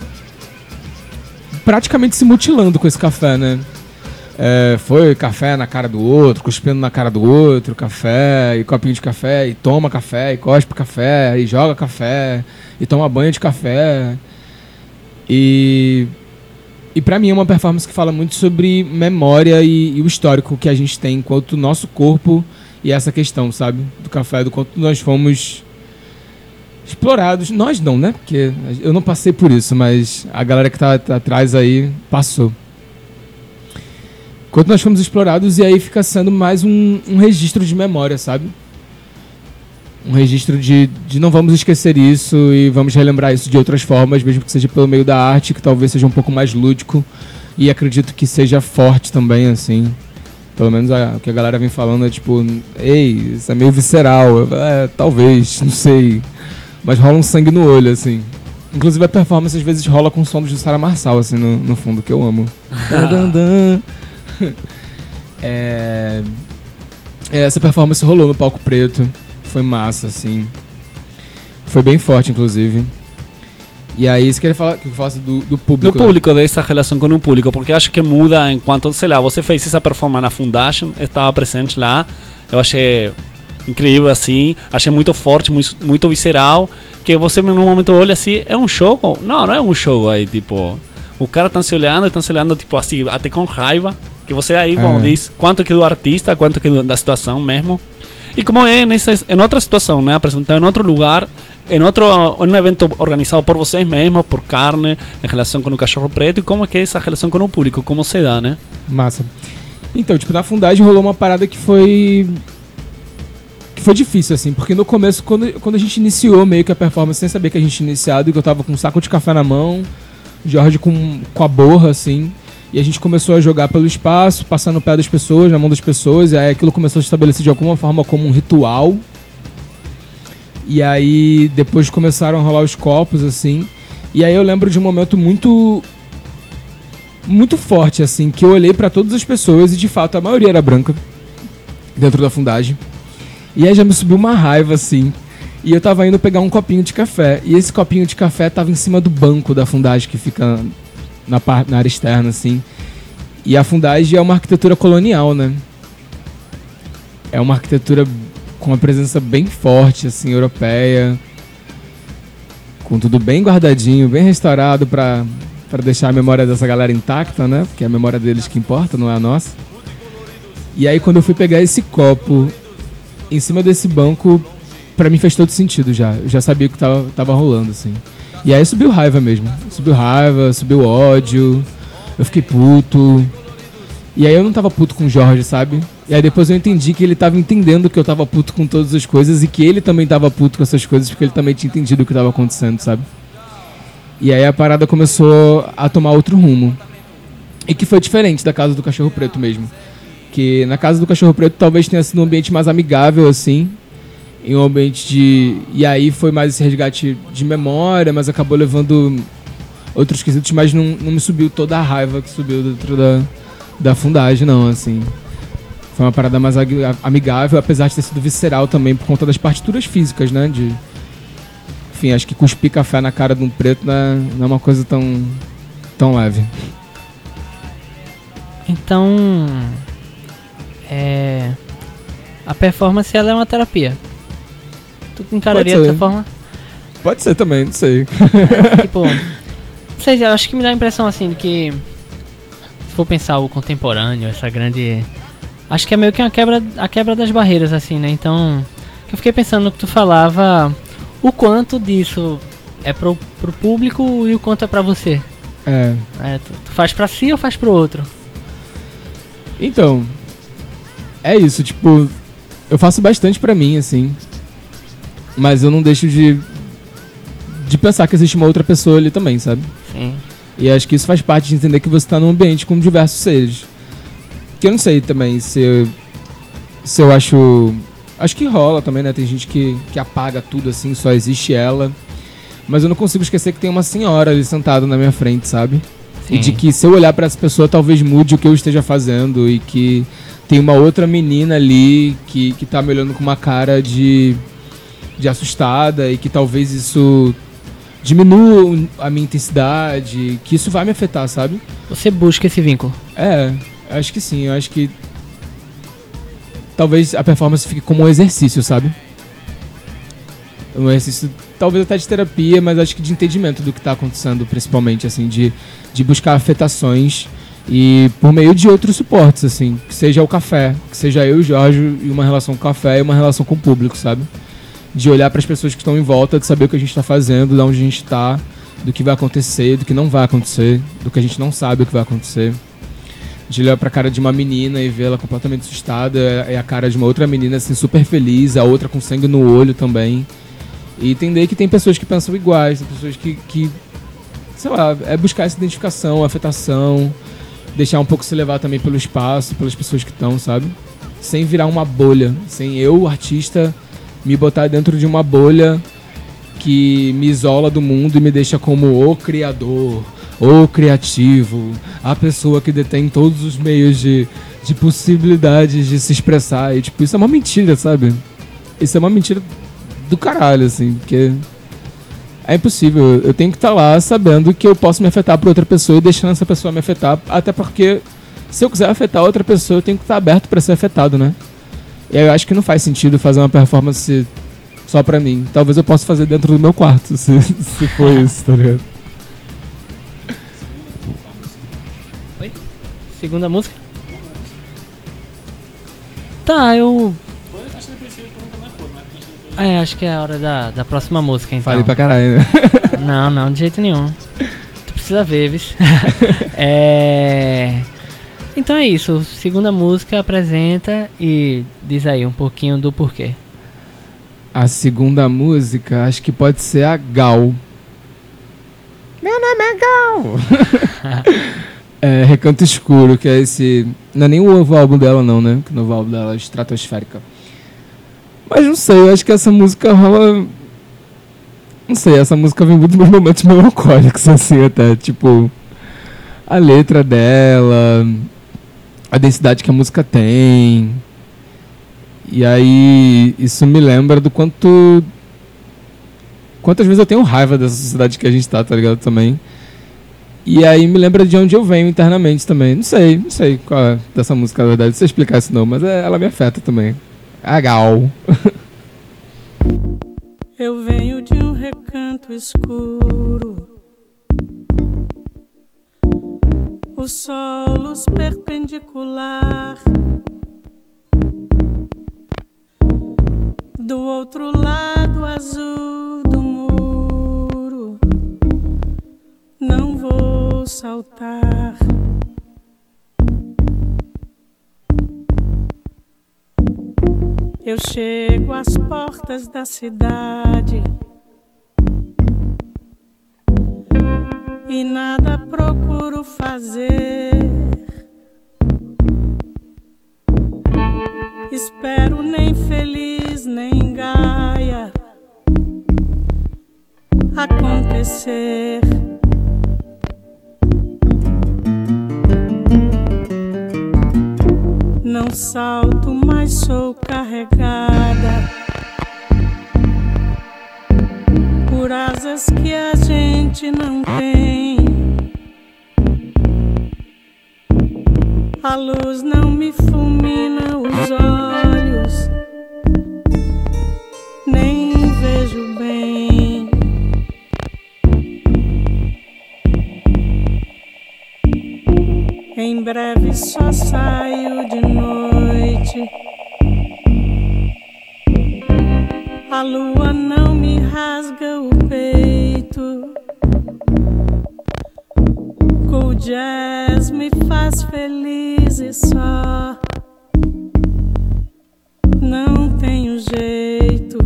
praticamente se mutilando com esse café, né? Foi café na cara do outro, cuspindo na cara do outro, café, e copinho de café, e toma café, e cospe café, e joga café, e toma banho de café. E pra mim é uma performance que fala muito sobre memória e o histórico que a gente tem enquanto nosso corpo, e essa questão, sabe? Do café, do quanto nós fomos explorados. Nós não, né? Porque eu não passei por isso, mas a galera que tá atrás aí passou. Quanto nós fomos explorados, e aí fica sendo mais um registro de memória, sabe? Um registro de não vamos esquecer isso e vamos relembrar isso de outras formas, mesmo que seja pelo meio da arte, que talvez seja um pouco mais lúdico, e acredito que seja forte também, assim. Pelo menos o que a galera vem falando é tipo, ei, isso é meio visceral. Talvez, não sei. Mas rola um sangue no olho, assim. Inclusive a performance às vezes rola com som de Jussara Marçal, assim, no fundo, que eu amo. Essa performance rolou no Palco Preto. Foi massa, assim. Foi bem forte, inclusive. E aí, você queria falar que eu falasse do público. Do público, dessa relação com o público, porque acho que muda enquanto, sei lá, você fez essa performance na Foundation, estava presente lá, eu achei incrível assim, achei muito forte, muito visceral, que você num momento olha assim, é um show? Não é um show aí, tipo, o cara tá se olhando tipo assim, até com raiva, que você aí, bom, diz quanto que do artista, quanto que da situação mesmo. E como é em outra situação, né, apresentar em outro lugar, em um evento organizado por vocês mesmos, por Carne, em relação com o Cachorro Preto, e como é que é essa relação com o público, como se dá, né? Massa. Então, tipo, na Fundagem rolou uma parada que foi difícil, assim, porque no começo, quando a gente iniciou meio que a performance, sem saber que a gente tinha iniciado, e que eu tava com um saco de café na mão, Jorge com a borra, assim, e a gente começou a jogar pelo espaço, passar no pé das pessoas, na mão das pessoas, e aí aquilo começou a se estabelecer de alguma forma como um ritual. E aí depois começaram a rolar os copos, assim. E aí eu lembro de um momento muito forte, assim, que eu olhei pra todas as pessoas e de fato a maioria era branca dentro da Fundagem. E aí já me subiu uma raiva, assim. E eu tava indo pegar um copinho de café. E esse copinho de café tava em cima do banco da Fundagem, que fica na área externa, assim. E a Fundagem é uma arquitetura colonial, né? É uma arquitetura com uma presença bem forte, assim, europeia, com tudo bem guardadinho, bem restaurado pra deixar a memória dessa galera intacta, né? Porque é a memória deles que importa, não é a nossa. E aí quando eu fui pegar esse copo em cima desse banco, pra mim fez todo sentido já. Eu já sabia o que tava rolando, assim. E aí subiu raiva mesmo. Subiu ódio, eu fiquei puto. E aí eu não tava puto com o Jorge, sabe? E aí depois eu entendi que ele tava entendendo que eu tava puto com todas as coisas e que ele também tava puto com essas coisas porque ele também tinha entendido o que tava acontecendo, sabe? E aí a parada começou a tomar outro rumo. E que foi diferente da Casa do Cachorro Preto mesmo. Que na Casa do Cachorro Preto talvez tenha sido um ambiente mais amigável, assim. Em um ambiente de... E aí foi mais esse resgate de memória, mas acabou levando outros quesitos, mas não me subiu toda a raiva que subiu dentro da Fundagem, não, assim. Foi uma parada mais amigável, apesar de ter sido visceral também, por conta das partituras físicas, né? Enfim, acho que cuspir café na cara de um preto não é uma coisa tão leve. Então, a performance, ela é uma terapia. Tu encararia dessa forma? Pode ser também, não sei. Tipo, não sei, eu acho que me dá a impressão, assim, de que se for pensar o contemporâneo, essa grande... Acho que é meio que a quebra das barreiras, assim, né? Então, eu fiquei pensando no que tu falava, o quanto disso é pro público e o quanto é pra você. Tu faz pra si ou faz pro outro? Então, é isso, tipo, eu faço bastante pra mim, assim, mas eu não deixo de pensar que existe uma outra pessoa ali também, sabe? Sim. E acho que isso faz parte de entender que você tá num ambiente com diversos seres. Que eu não sei também se eu acho... Acho que rola também, né? Tem gente que apaga tudo assim, só existe ela. Mas eu não consigo esquecer que tem uma senhora ali sentada na minha frente, sabe? Sim. E de que se eu olhar pra essa pessoa, talvez mude o que eu esteja fazendo. E que tem uma outra menina ali que tá me olhando com uma cara de assustada. E que talvez isso diminua a minha intensidade. Que isso vai me afetar, sabe? Você busca esse vínculo. Acho que sim, eu acho que talvez a performance fique como um exercício, sabe? Um exercício, talvez até de terapia, mas acho que de entendimento do que está acontecendo, principalmente, assim, de buscar afetações e por meio de outros suportes, assim, que seja o café, que seja eu e o Jorge e uma relação com o café e uma relação com o público, sabe? De olhar para as pessoas que estão em volta, de saber o que a gente está fazendo, de onde a gente está, do que vai acontecer, do que não vai acontecer, do que a gente não sabe o que vai acontecer. De olhar pra cara de uma menina e ver ela completamente assustada, é a cara de uma outra menina assim super feliz, a outra com sangue no olho também. E entender que tem pessoas que pensam iguais, tem pessoas que sei lá, é buscar essa identificação, afetação, deixar um pouco se levar também pelo espaço, pelas pessoas que estão, sabe? Sem virar uma bolha, sem eu, artista, me botar dentro de uma bolha que me isola do mundo e me deixa como o criador, o criativo, a pessoa que detém todos os meios de possibilidades de se expressar. E tipo, isso é uma mentira, sabe? Isso é uma mentira do caralho, assim, porque É impossível. Eu tenho que estar lá sabendo que eu posso me afetar por outra pessoa e deixando essa pessoa me afetar. Até porque, se eu quiser afetar outra pessoa, eu tenho que estar aberto pra ser afetado, né? E aí eu acho que não faz sentido fazer uma performance só pra mim. Talvez eu possa fazer dentro do meu quarto, se for isso, tá ligado? Oi? Segunda música? Tá, eu... acho que é a hora da próxima música, então. Falei pra caralho, né? Não, de jeito nenhum. Tu precisa ver, viu? Então é isso. Segunda música, apresenta e diz aí um pouquinho do porquê. A segunda música, acho que pode ser a Gal. Meu nome é Gal! É Recanto Escuro, que é esse... Não é nem o novo álbum dela, não, né? O novo álbum dela é Estratosférica. Mas não sei, eu acho que essa música rola... Não sei, essa música vem muito nos momentos melancólicos, assim, até. Tipo, a letra dela, a densidade que a música tem. E aí, isso me lembra do quantas vezes eu tenho raiva dessa sociedade que a gente tá ligado, também. E aí me lembra de onde eu venho internamente também. Não sei qual é dessa música, na verdade, não sei explicar isso não, mas ela me afeta também. A Gal. Eu venho de um recanto escuro, o solos perpendicular, do outro lado azul do muro, não vou saltar. Eu chego às portas da cidade e nada procuro fazer. Espero nem feliz nem gaia acontecer. Não salto, mas sou carregada por asas que a gente não tem. A luz não me fulmina os olhos, nem vejo bem. Em breve só saio de noite. A lua não me rasga o peito. Cool jazz me faz feliz e só. Não tenho jeito.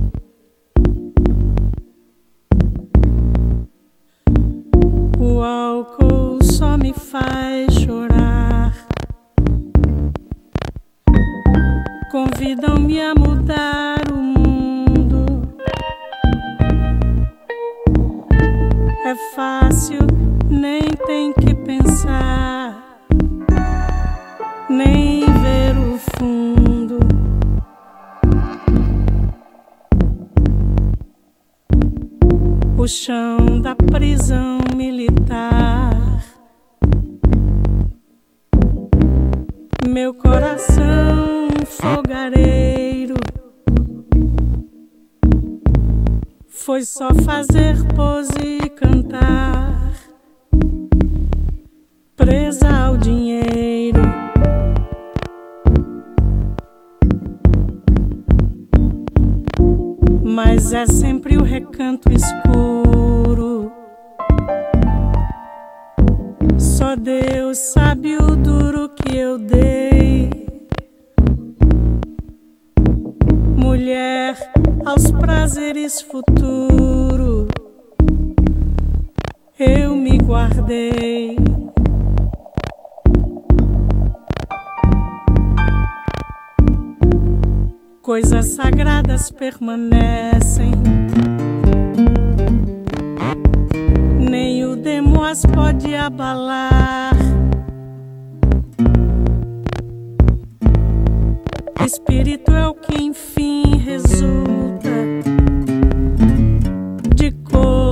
O álcool só me faz chorar. Convidam-me a mudar o mundo. É fácil, nem tem que pensar, nem ver o fundo. O chão da prisão militar. Meu coração fogareiro foi só fazer pose e cantar, presa ao dinheiro. Mas é sempre o recanto escuro. Só Deus sabe o duro que eu dei. Mulher aos prazeres futuro, eu me guardei. Coisas sagradas permanecem, nem o demo as pode abalar. Espírito é o que enfim resulta de cor.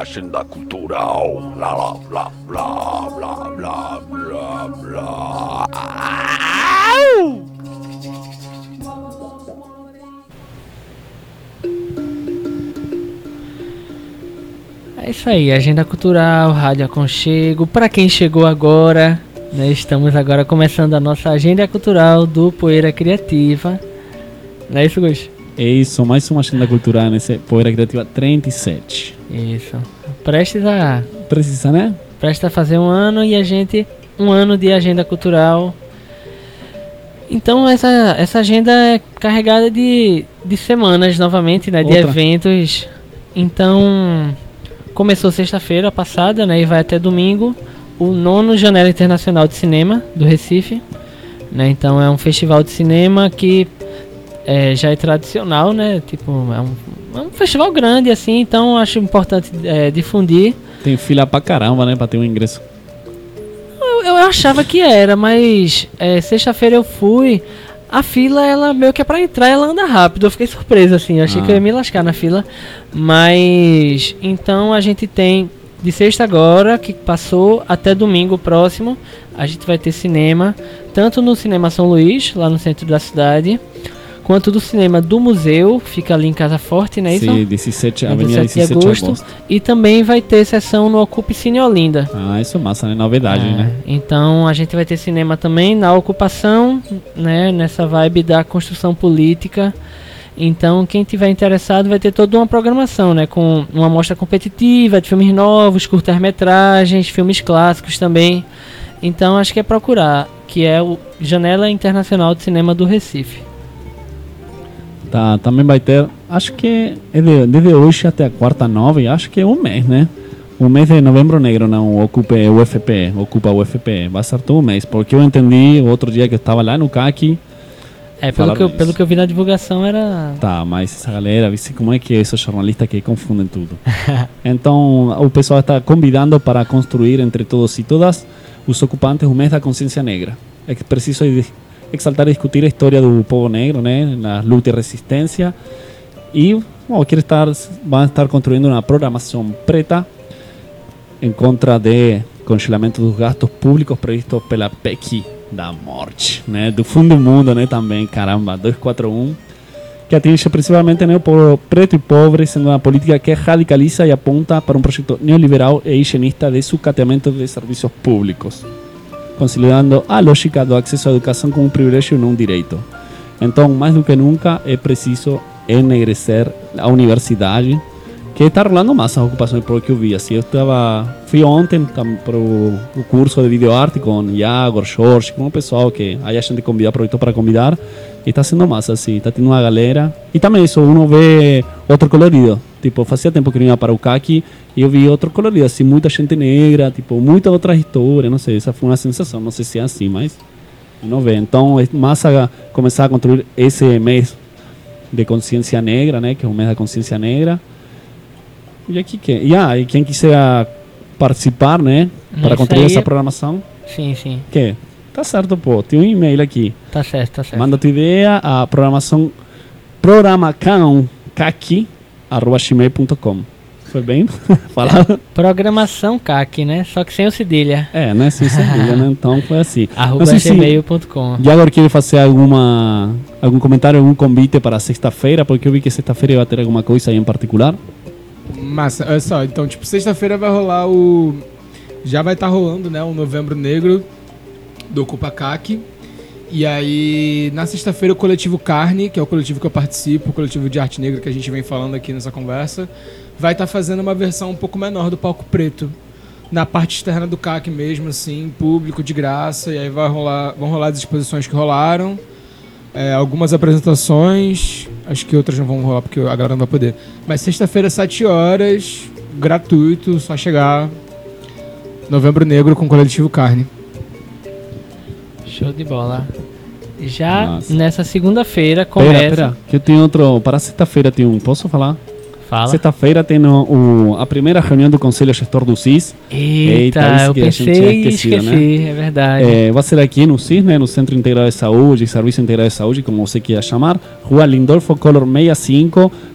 agenda cultural. Blá, blá, blá, blá, blá, blá, blá, blá. É isso aí, agenda cultural, rádio aconchego. Para quem chegou agora, né, estamos agora começando a nossa agenda cultural do Poeira Criativa. Não é isso, Gus? É isso, mais uma agenda cultural nesse Poeira Criativa 37. Isso. Precisa, né? Presta a fazer um ano e a gente, um ano de agenda cultural. Então essa agenda é carregada de semanas novamente, né? De eventos. Então começou sexta-feira passada, né? E vai até domingo. O 9º Janela Internacional de Cinema do Recife, né? Então é um festival de cinema que já é tradicional, né? Tipo, é um festival grande assim, então acho importante difundir. Tem fila pra caramba, né? Pra ter um ingresso. Eu achava que era, mas sexta-feira eu fui. A fila, ela meio que é pra entrar, ela anda rápido. Eu fiquei surpreso, assim. Eu achei que eu ia me lascar na fila. Mas, então a gente tem de sexta agora, que passou, até domingo próximo, a gente vai ter cinema. Tanto no Cinema São Luís, lá no centro da cidade, quanto do cinema do museu, fica ali em Casa Forte, né? Sim, 17, Avenida 17 de agosto. E também vai ter sessão no Ocupe Cine Olinda. Ah, isso é massa, né? Novidade, né? Então a gente vai ter cinema também na ocupação, né? Nessa vibe da construção política. Então quem tiver interessado vai ter toda uma programação, né? Com uma mostra competitiva de filmes novos, curtas-metragens, filmes clássicos também. Então acho que é procurar, que é o Janela Internacional de Cinema do Recife. Tá, também vai ter, acho que é desde hoje até a quarta 9, acho que é um mês, né? Um mês de Novembro Negro, não Ocupa UFP, vai ser todo um mês, porque eu entendi outro dia que eu estava lá no CAC. Pelo que eu vi na divulgação era... Tá, mas essa galera, viu como é que é esses jornalistas que confundem tudo. Então, o pessoal está convidando para construir entre todos e todas os ocupantes o mês da consciência negra. É que preciso exaltar e discutir a história do povo negro, né, na luta e resistência. E vão estar construindo uma programação preta em contra de congelamento dos gastos públicos previstos pela PEC da morte, né, do Fundo do Mundo, né, também, caramba, 241, que atinge principalmente, né, o povo preto e pobre, sendo uma política que radicaliza e aponta para um projeto neoliberal e higienista de sucateamento de serviços públicos, consolidando a lógica do acesso à educação como um privilégio e não um direito. Então, mais do que nunca, é preciso enegrecer a universidade, que está rolando mais as ocupações, pelo que eu vi. Assim, fui ontem para o curso de videoarte com Iago, Jorge, com o pessoal que aí a gente aproveitou para convidar, e está sendo massa, assim, está tendo uma galera. E também isso, uno vê outro colorido. Tipo, fazia tempo que não ia para o CAC e eu vi outro colorido, assim, muita gente negra, tipo, muita outra história, não sei, essa foi uma sensação, não sei se é assim, mas não vê. Então, é massa começar a construir esse mês de consciência negra, né, que é o mês da consciência negra. E aqui e quem quiser participar, né, para construir essa programação. Sim. Que? Tá certo, pô, tem um e-mail aqui. Tá certo. Manda tua ideia a programaçãocaqui@gmail.com. Foi bem falado? Programação CAC, né? Só que sem o cedilha. Né? Sem cedilha, né? Então foi assim. @gmail.com. E agora queria fazer algum comentário, algum convite para sexta-feira, porque eu vi que sexta-feira vai ter alguma coisa aí em particular. Massa, olha só, então, tipo, sexta-feira vai rolar já vai estar rolando, né, o Novembro Negro do Ocupa CAC. E aí, na sexta-feira, o Coletivo Carne, que é o coletivo que eu participo, o coletivo de arte negra que a gente vem falando aqui nessa conversa, vai estar fazendo uma versão um pouco menor do Palco Preto, na parte externa do CAC mesmo, assim, público, de graça. E aí vão rolar as exposições que rolaram, algumas apresentações, acho que outras não vão rolar porque a galera não vai poder. Mas sexta-feira, 7 horas, gratuito, só chegar. Novembro Negro com o Coletivo Carne. Show de bola. Já nessa segunda-feira começa... Pera, que eu tenho outro... Para sexta-feira tem posso falar? Fala. Sexta-feira tem a primeira reunião do Conselho Gestor do CIS. Eita, eu pensei e esqueci, né? É verdade. Vai ser aqui no CIS, né, no Centro Integrado de Saúde, Serviço Integrado de Saúde, como você queira chamar, Rua Lindolfo Collor 65,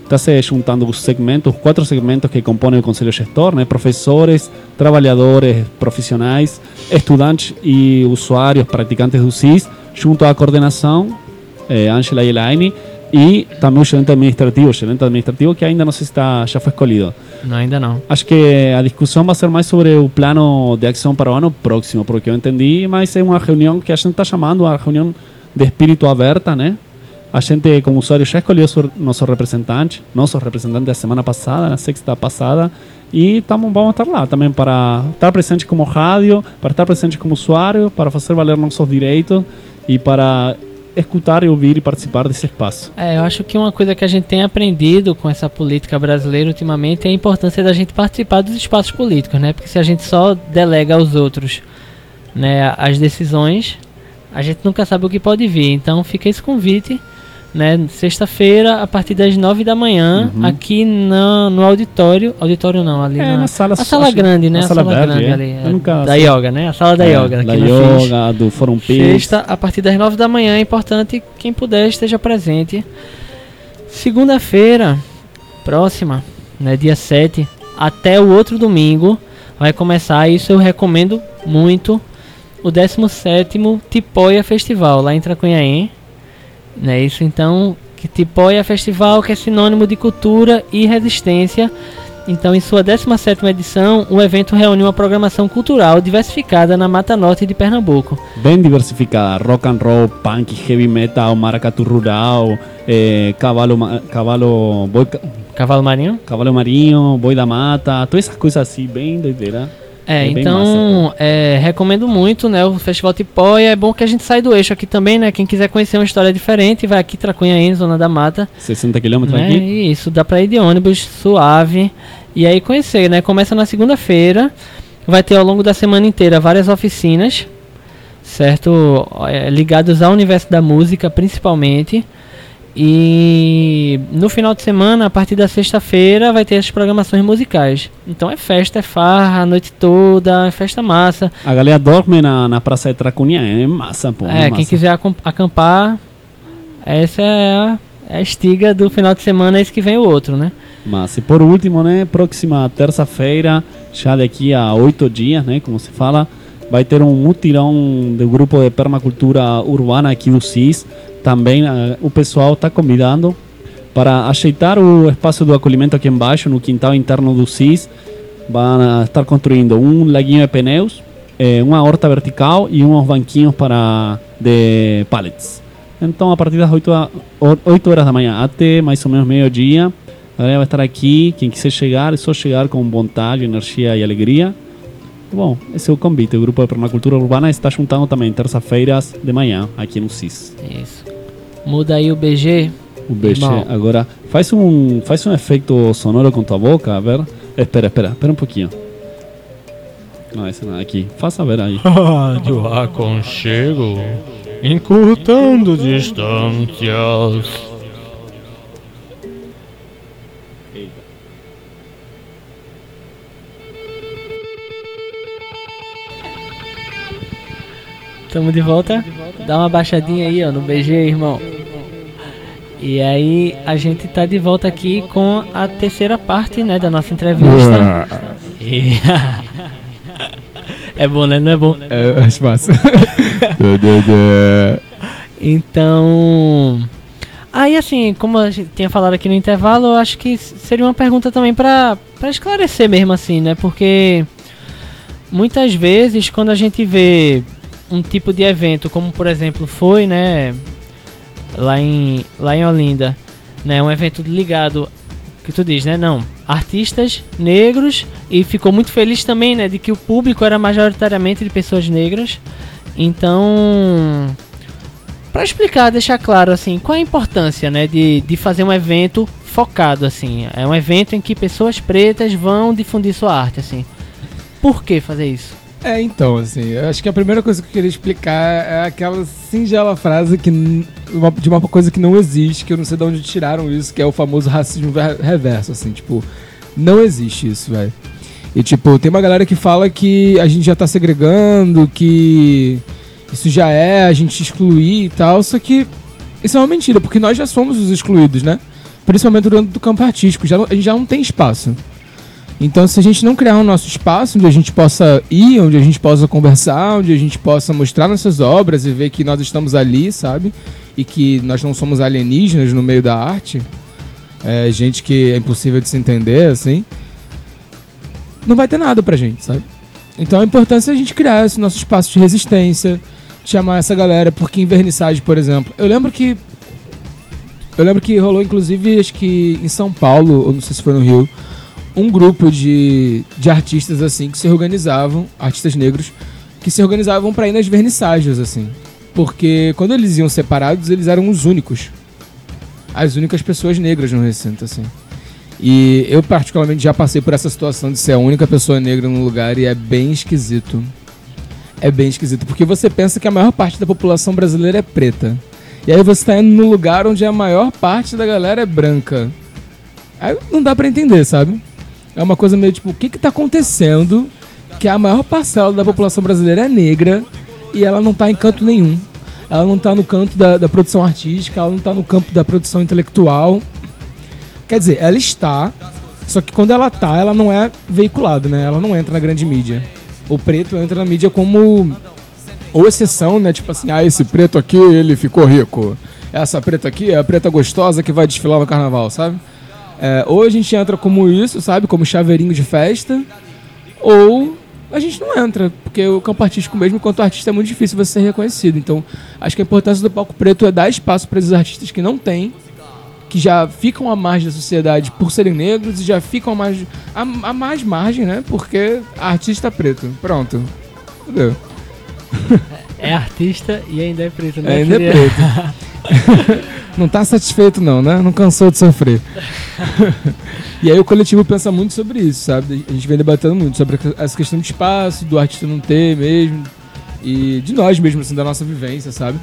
está se juntando os 4 segmentos que compõem o Conselho Gestor, né? Professores, trabalhadores profissionais, estudantes e usuários, praticantes do SIS, junto à coordenação, Ângela e Elaine, e também o gerente administrativo que ainda não sei se já foi escolhido. Não, ainda não. Acho que a discussão vai ser mais sobre o plano de ação para o ano próximo, porque eu entendi, mas é uma reunião que a gente está chamando, uma reunião de espírito aberta, né? A gente, como usuário, já escolheu nossos representantes da semana passada, na sexta passada, e vamos estar lá também para estar presente como rádio, para estar presente como usuário, para fazer valer nossos direitos e para escutar e ouvir e participar desse espaço. Eu acho que uma coisa que a gente tem aprendido com essa política brasileira ultimamente é a importância da gente participar dos espaços políticos, né? Porque se a gente só delega aos outros, né, as decisões, a gente nunca sabe o que pode vir. Então fica esse convite, né? Sexta-feira, a partir das 9 da manhã, aqui no auditório não, ali na sala grande, né? A sala grande ali, da yoga, né? A sala da yoga. Da yoga, do Fórum Pix. Sexta, a partir das 9 da manhã, é importante, quem puder esteja presente. Segunda-feira, próxima, né? Dia 7, até o outro domingo, vai começar, isso eu recomendo muito, o 17º Tipoia Festival, lá em Tracunhaém. Né, isso então, que Tipoia Festival, que é sinônimo de cultura e resistência. Então, em sua 17ª edição, o evento reúne uma programação cultural diversificada na Mata Norte de Pernambuco. Bem diversificada, rock and roll, punk, heavy metal, maracatu rural, cavalo marinho, boi da mata, todas essas coisas assim, bem doideira. Então, recomendo muito, né, o Festival Tipoia. É bom que a gente sai do eixo aqui também, né? Quem quiser conhecer uma história diferente, vai aqui Tracunhaém, Zona da Mata. 60 km né, aqui. Isso, dá pra ir de ônibus, suave. E aí conhecer, né? Começa na segunda-feira, vai ter ao longo da semana inteira várias oficinas, certo? Ligados ao universo da música, principalmente. E no final de semana, a partir da sexta-feira, vai ter as programações musicais. Então é festa, é farra, a noite toda, é festa massa. A galera dorme na praça de Tracunhaém, é massa, pô. Quem quiser acampar, essa é a estiga do final de semana, esse que vem o outro, né? Mas e por último, né, próxima terça-feira, já daqui a 8 dias, né, como se fala, vai ter um mutirão do grupo de permacultura urbana aqui do SIS. Também o pessoal está convidando para ajeitar o espaço do acolhimento aqui embaixo, no quintal interno do SIS. Vão estar construindo um laguinho de pneus, uma horta vertical e uns banquinhos de pallets. Então, a partir das 8 horas da manhã até mais ou menos meio-dia, a galera vai estar aqui. Quem quiser chegar, é só chegar com vontade, energia e alegria. Bom, esse é o convite. O grupo de permacultura urbana está juntando também terça-feiras de manhã aqui no SIS. Isso. Muda aí o BG. O BG. Irmão. Agora faz um efeito sonoro com tua boca, a ver? Espera um pouquinho. Não, esse não, aqui. Faça ver aí. Rádio Aconchego, encurtando distâncias. Tamo de volta. Dá uma baixadinha aí, ó, no BG, irmão. E aí, a gente tá de volta aqui com a terceira parte, né, da nossa entrevista. É bom, né? Não é bom? Acho massa. Então... Aí, assim, como a gente tinha falado aqui no intervalo, eu acho que seria uma pergunta também pra esclarecer mesmo, assim, né? Porque muitas vezes, quando a gente vê um tipo de evento, como por exemplo foi, né, lá em Olinda, né, um evento ligado, que tu diz, né, não, artistas negros, e ficou muito feliz também, né, de que o público era majoritariamente de pessoas negras. Então, para explicar, deixar claro, assim, qual é a importância, né, de fazer um evento focado, assim, é um evento em que pessoas pretas vão difundir sua arte, assim. Por que fazer isso? Então, assim, eu acho que a primeira coisa que eu queria explicar é aquela singela frase de uma coisa que não existe, que eu não sei de onde tiraram isso, que é o famoso racismo reverso, assim, tipo, não existe isso, velho. E, tipo, tem uma galera que fala que a gente já tá segregando, que isso já é a gente excluir e tal, só que isso é uma mentira, porque nós já somos os excluídos, né? principalmente dentro do campo artístico. A gente já não tem espaço. Então, se a gente não criar o nosso espaço onde a gente possa ir, onde a gente possa conversar, onde a gente possa mostrar nossas obras e ver que nós estamos ali, sabe? E que nós não somos alienígenas no meio da arte, gente que é impossível de se entender, assim, não vai ter nada pra gente, sabe? Então, a importância é a gente criar esse nosso espaço de resistência, chamar essa galera, porque em vernissage, por exemplo, eu lembro que rolou, inclusive, acho que em São Paulo, ou não sei se foi no Rio, um grupo de artistas, assim, que se organizavam, artistas negros, que se organizavam pra ir nas vernissagens, assim. Porque quando eles iam separados, eles eram os únicos. As únicas pessoas negras no recinto, assim. E eu, particularmente, já passei por essa situação de ser a única pessoa negra no lugar e é bem esquisito. É bem esquisito, porque você pensa que a maior parte da população brasileira é preta. E aí você tá indo num lugar onde a maior parte da galera é branca. Aí não dá pra entender, sabe? É uma coisa meio tipo, o que tá acontecendo que a maior parcela da população brasileira é negra e ela não tá em canto nenhum. Ela não tá no canto da produção artística, ela não tá no campo da produção intelectual. Quer dizer, ela está, só que quando ela tá, ela não é veiculada, né? Ela não entra na grande mídia. O preto entra na mídia como ou exceção, né? Tipo assim, esse preto aqui, ele ficou rico. Essa preta aqui é a preta gostosa que vai desfilar no carnaval, sabe? Ou a gente entra como isso, sabe? Como chaveirinho de festa, ou a gente não entra, porque o campo artístico mesmo, enquanto artista, é muito difícil você ser reconhecido. Então, acho que a importância do palco preto é dar espaço para esses artistas que não têm, que já ficam à margem da sociedade por serem negros e já ficam à mais margem, né? Porque artista preto. Pronto. Entendeu? É artista e ainda é preto, né? Ainda é preto. Não tá satisfeito não, né? Não cansou de sofrer. E aí o coletivo pensa muito sobre isso, sabe? A gente vem debatendo muito sobre essa questão de espaço, do artista não ter mesmo, e de nós mesmo, assim, da nossa vivência, sabe?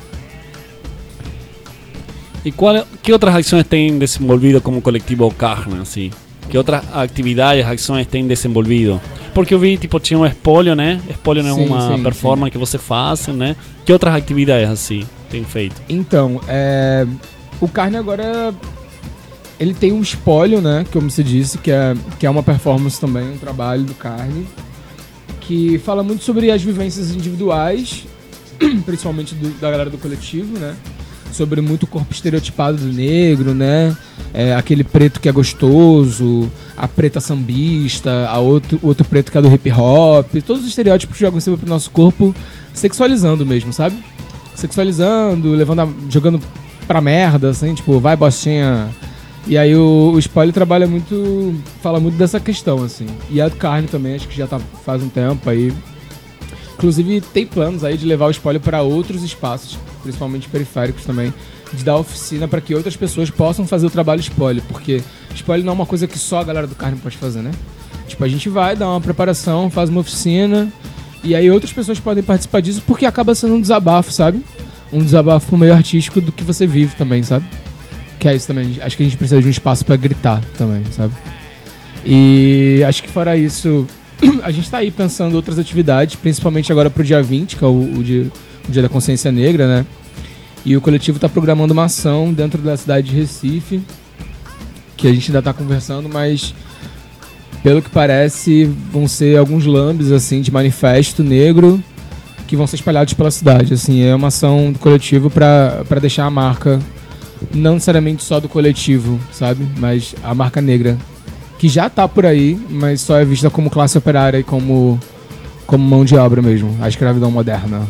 E que outras ações têm desenvolvido como coletivo Carna, assim? Que outras atividades, ações têm desenvolvido? Porque eu vi, tipo, tinha um espólio, né? Espólio não é uma performance que você faz, né? Que outras atividades, assim, tem feito? Então, o Carne agora, ele tem um espólio, né? Como você disse, que é uma performance também, um trabalho do Carne, que fala muito sobre as vivências individuais, principalmente da galera do coletivo, né? Sobre muito o corpo estereotipado do negro, né? Aquele preto que é gostoso, a preta sambista, outro preto que é do hip hop, todos os estereótipos que jogam em cima pro nosso corpo, sexualizando mesmo, sabe? Sexualizando, jogando pra merda, assim, tipo, vai bostinha. E aí o spoiler fala muito dessa questão, assim. E a Carne também, acho que já faz um tempo aí. Inclusive tem planos aí de levar o spoiler para outros espaços, principalmente periféricos também, de dar oficina para que outras pessoas possam fazer o trabalho spoiler, porque spoiler não é uma coisa que só a galera do Carne pode fazer, né? Tipo, a gente vai dar uma preparação, faz uma oficina, e aí outras pessoas podem participar disso, porque acaba sendo um desabafo, sabe? Um desabafo pro meio artístico do que você vive também, sabe? Que é isso também, acho que a gente precisa de um espaço para gritar também, sabe? E acho que fora isso, a gente tá aí pensando outras atividades, principalmente agora pro dia 20, que é o dia da consciência negra, né? E o coletivo tá programando uma ação dentro da cidade de Recife, que a gente ainda tá conversando, mas pelo que parece vão ser alguns lambes, assim, de manifesto negro que vão ser espalhados pela cidade, assim. É uma ação do coletivo pra deixar a marca, não necessariamente só do coletivo, sabe? Mas a marca negra, que já tá por aí, mas só é vista como classe operária e como mão de obra mesmo. A escravidão moderna.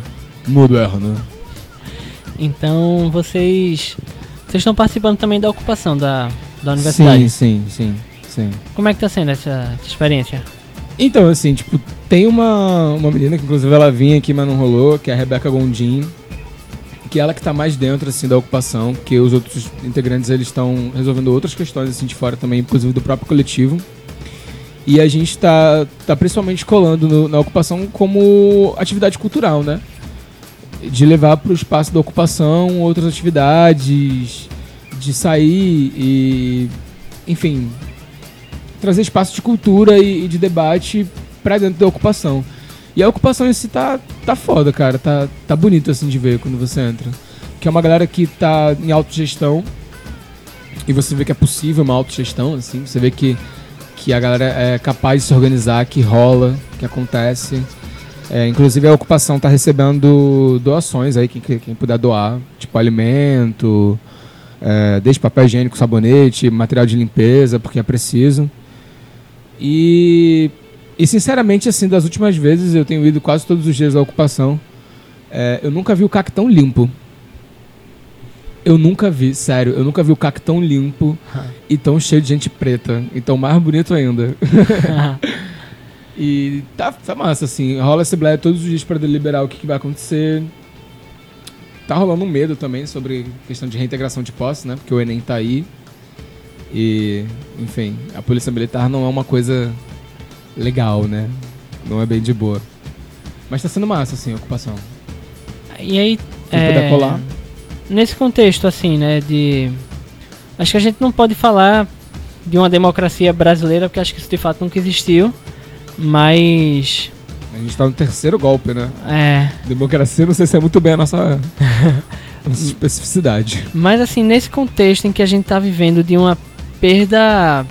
Então vocês estão participando também da ocupação da universidade? Sim. Como é que tá sendo essa experiência? Então, assim, tipo, tem uma menina que inclusive ela vinha aqui, mas não rolou, que é a Rebeca Gondim, que é ela que tá mais dentro, assim, da ocupação, que os outros integrantes, eles estão resolvendo outras questões, assim, de fora também, inclusive do próprio coletivo. E a gente tá principalmente colando na ocupação como atividade cultural, né? De levar pro espaço da ocupação outras atividades, de sair e, enfim, trazer espaço de cultura e de debate pra dentro da ocupação. E a ocupação em si tá foda, cara. Tá bonito, assim, de ver quando você entra. Que é uma galera que tá em autogestão. E você vê que é possível uma autogestão, assim, você vê que a galera é capaz de se organizar, que rola, que acontece. Inclusive a ocupação está recebendo doações aí, quem puder doar, tipo alimento, desde papel higiênico, sabonete, material de limpeza, porque é preciso. E sinceramente, assim, das últimas vezes, eu tenho ido quase todos os dias à ocupação, eu nunca vi o CAC tão limpo. Eu nunca vi o CAC tão limpo e tão cheio de gente preta. Então, mais bonito ainda. E tá massa, assim. Rola assembleia todos os dias para deliberar o que vai acontecer. Tá rolando um medo também sobre questão de reintegração de posse, né? Porque o Enem tá aí. E, enfim, a polícia militar não é uma coisa legal, né? Não é bem de boa. Mas tá sendo massa, assim, a ocupação. E aí, quem puder colar. Nesse contexto, assim, né, acho que a gente não pode falar de uma democracia brasileira, porque acho que isso de fato nunca existiu, mas... A gente tá no terceiro golpe, né? É. Democracia, não sei se é muito bem a nossa especificidade. Mas, assim, nesse contexto em que a gente tá vivendo de uma perda...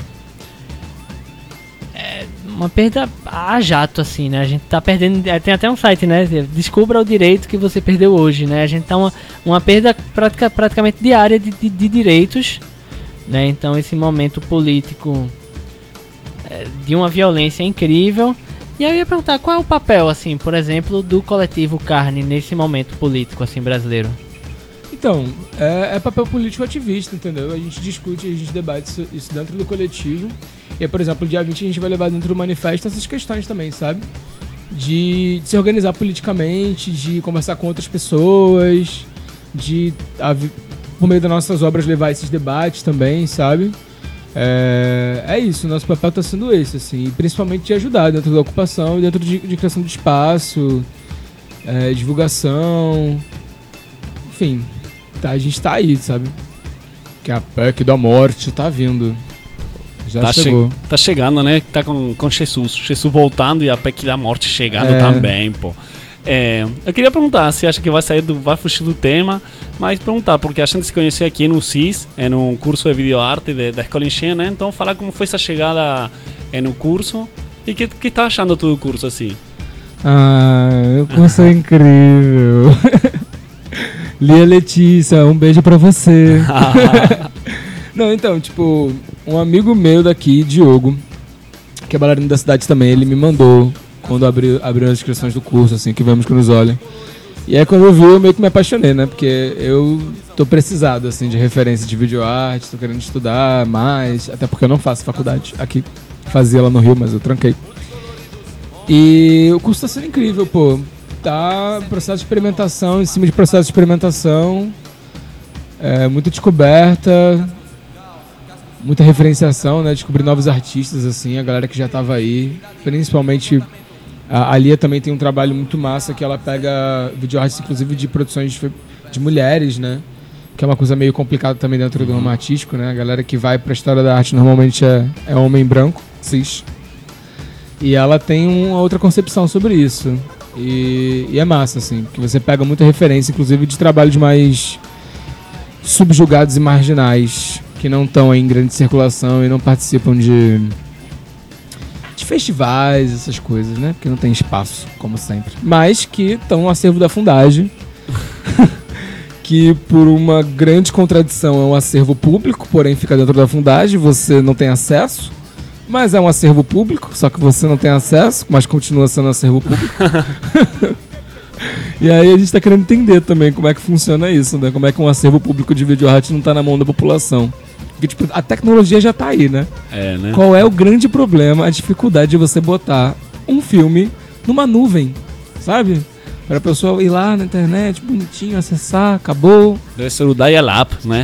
Uma perda a jato, assim, né? A gente tá perdendo... Tem até um site, né? Descubra o direito que você perdeu hoje, né? A gente tá uma perda praticamente diária de direitos, né? Então, esse momento político de uma violência incrível. E eu ia perguntar, qual é o papel, assim, por exemplo, do coletivo Carne nesse momento político, assim, brasileiro? Então, é papel político ativista, entendeu? A gente discute, a gente debate isso dentro do coletivo. E, por exemplo, dia 20 a gente vai levar dentro do manifesto essas questões também, sabe? De se organizar politicamente, de conversar com outras pessoas, de, por meio das nossas obras, levar esses debates também, sabe? É isso, nosso papel está sendo esse, assim, e principalmente de ajudar dentro da ocupação e dentro de criação de espaço, divulgação, enfim, a gente tá aí, sabe? Que a PEC da morte tá vindo. Já chegou. Tá chegando, né? Tá com Jesus. Jesus voltando e a PEC da morte chegando também, pô. Eu queria perguntar, se acha que vai fugir do tema, mas perguntar, porque a gente se conheceu aqui no CIS, no curso de videoarte da Escola Engenho, né? Então, falar como foi essa chegada no curso e o que tá achando do curso, assim? O curso é incrível. Lia Letícia, um beijo pra você. Não, então, tipo, um amigo meu daqui, Diogo, que é bailarino da cidade também, ele me mandou quando abriu as inscrições do curso, assim, que vamos que nos olhem. E aí quando eu vi, eu meio que me apaixonei, né? Porque eu tô precisado, assim, de referência de videoarte, tô querendo estudar mais, até porque eu não faço faculdade aqui. Fazia lá no Rio, mas eu tranquei. E o curso tá sendo incrível, pô. Tá processo de experimentação, em cima de processo de experimentação, muita descoberta, muita referenciação, né? Descobrir novos artistas, assim, a galera que já tava aí, principalmente a Lia também tem um trabalho muito massa, que ela pega videoartes, inclusive, de produções de mulheres, né? Que é uma coisa meio complicada também dentro do ramo artístico, né? A galera que vai pra história da arte normalmente é homem branco, cis. E ela tem uma outra concepção sobre isso. E é massa, assim, porque você pega muita referência, inclusive, de trabalhos mais subjugados e marginais, que não estão em grande circulação e não participam de festivais, essas coisas, né? Porque não tem espaço, como sempre. Mas que estão no acervo da Fundagem, que por uma grande contradição é um acervo público, porém fica dentro da Fundagem, você não tem acesso. Mas é um acervo público, só que você não tem acesso, mas continua sendo acervo público. E aí a gente tá querendo entender também como é que funciona isso, né? Como é que um acervo público de videoarte não tá na mão da população. Porque, tipo, a tecnologia já tá aí, né? Né? Qual é o grande problema, a dificuldade de você botar um filme numa nuvem, sabe? Pra pessoa ir lá na internet, bonitinho, acessar, acabou. Deve ser o dial-up, né?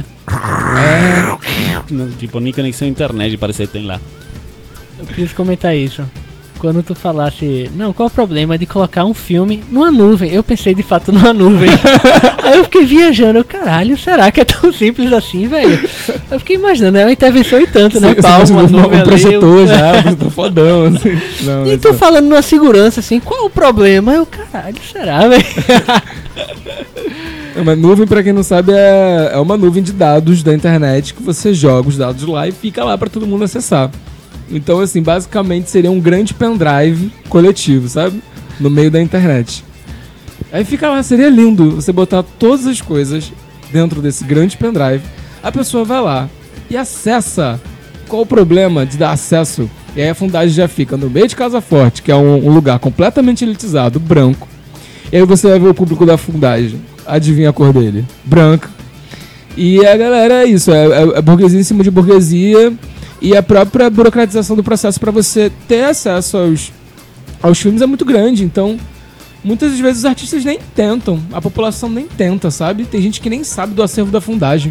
Tipo, nem conexão à internet, parece que tem lá. Eu quis comentar isso. Quando tu falasse, não, qual o problema de colocar um filme numa nuvem? Eu pensei de fato numa nuvem. Aí eu fiquei viajando, caralho, será que é tão simples assim, velho? Eu fiquei imaginando, é uma intervenção e tanto, né? Palma, um projetor já, um projetor fodão, assim. Não, e tu falando numa segurança assim, qual o problema? Eu, caralho, será, velho? Uma nuvem, pra quem não sabe, é uma nuvem de dados da internet que você joga os dados lá e fica lá pra todo mundo acessar. Então, assim, basicamente seria um grande pendrive coletivo, sabe? No meio da internet. Aí fica lá, seria lindo você botar todas as coisas dentro desse grande pendrive. A pessoa vai lá e acessa. Qual o problema de dar acesso? E aí a Fundagem já fica no meio de Casa Forte, que é um lugar completamente elitizado, branco. E aí você vai ver o público da Fundagem. Adivinha a cor dele? Branca. E a galera é isso, é burguesia em cima de burguesia. E a própria burocratização do processo para você ter acesso aos filmes é muito grande. Então, muitas das vezes os artistas nem tentam, a população nem tenta, sabe? Tem gente que nem sabe do acervo da Fundagem.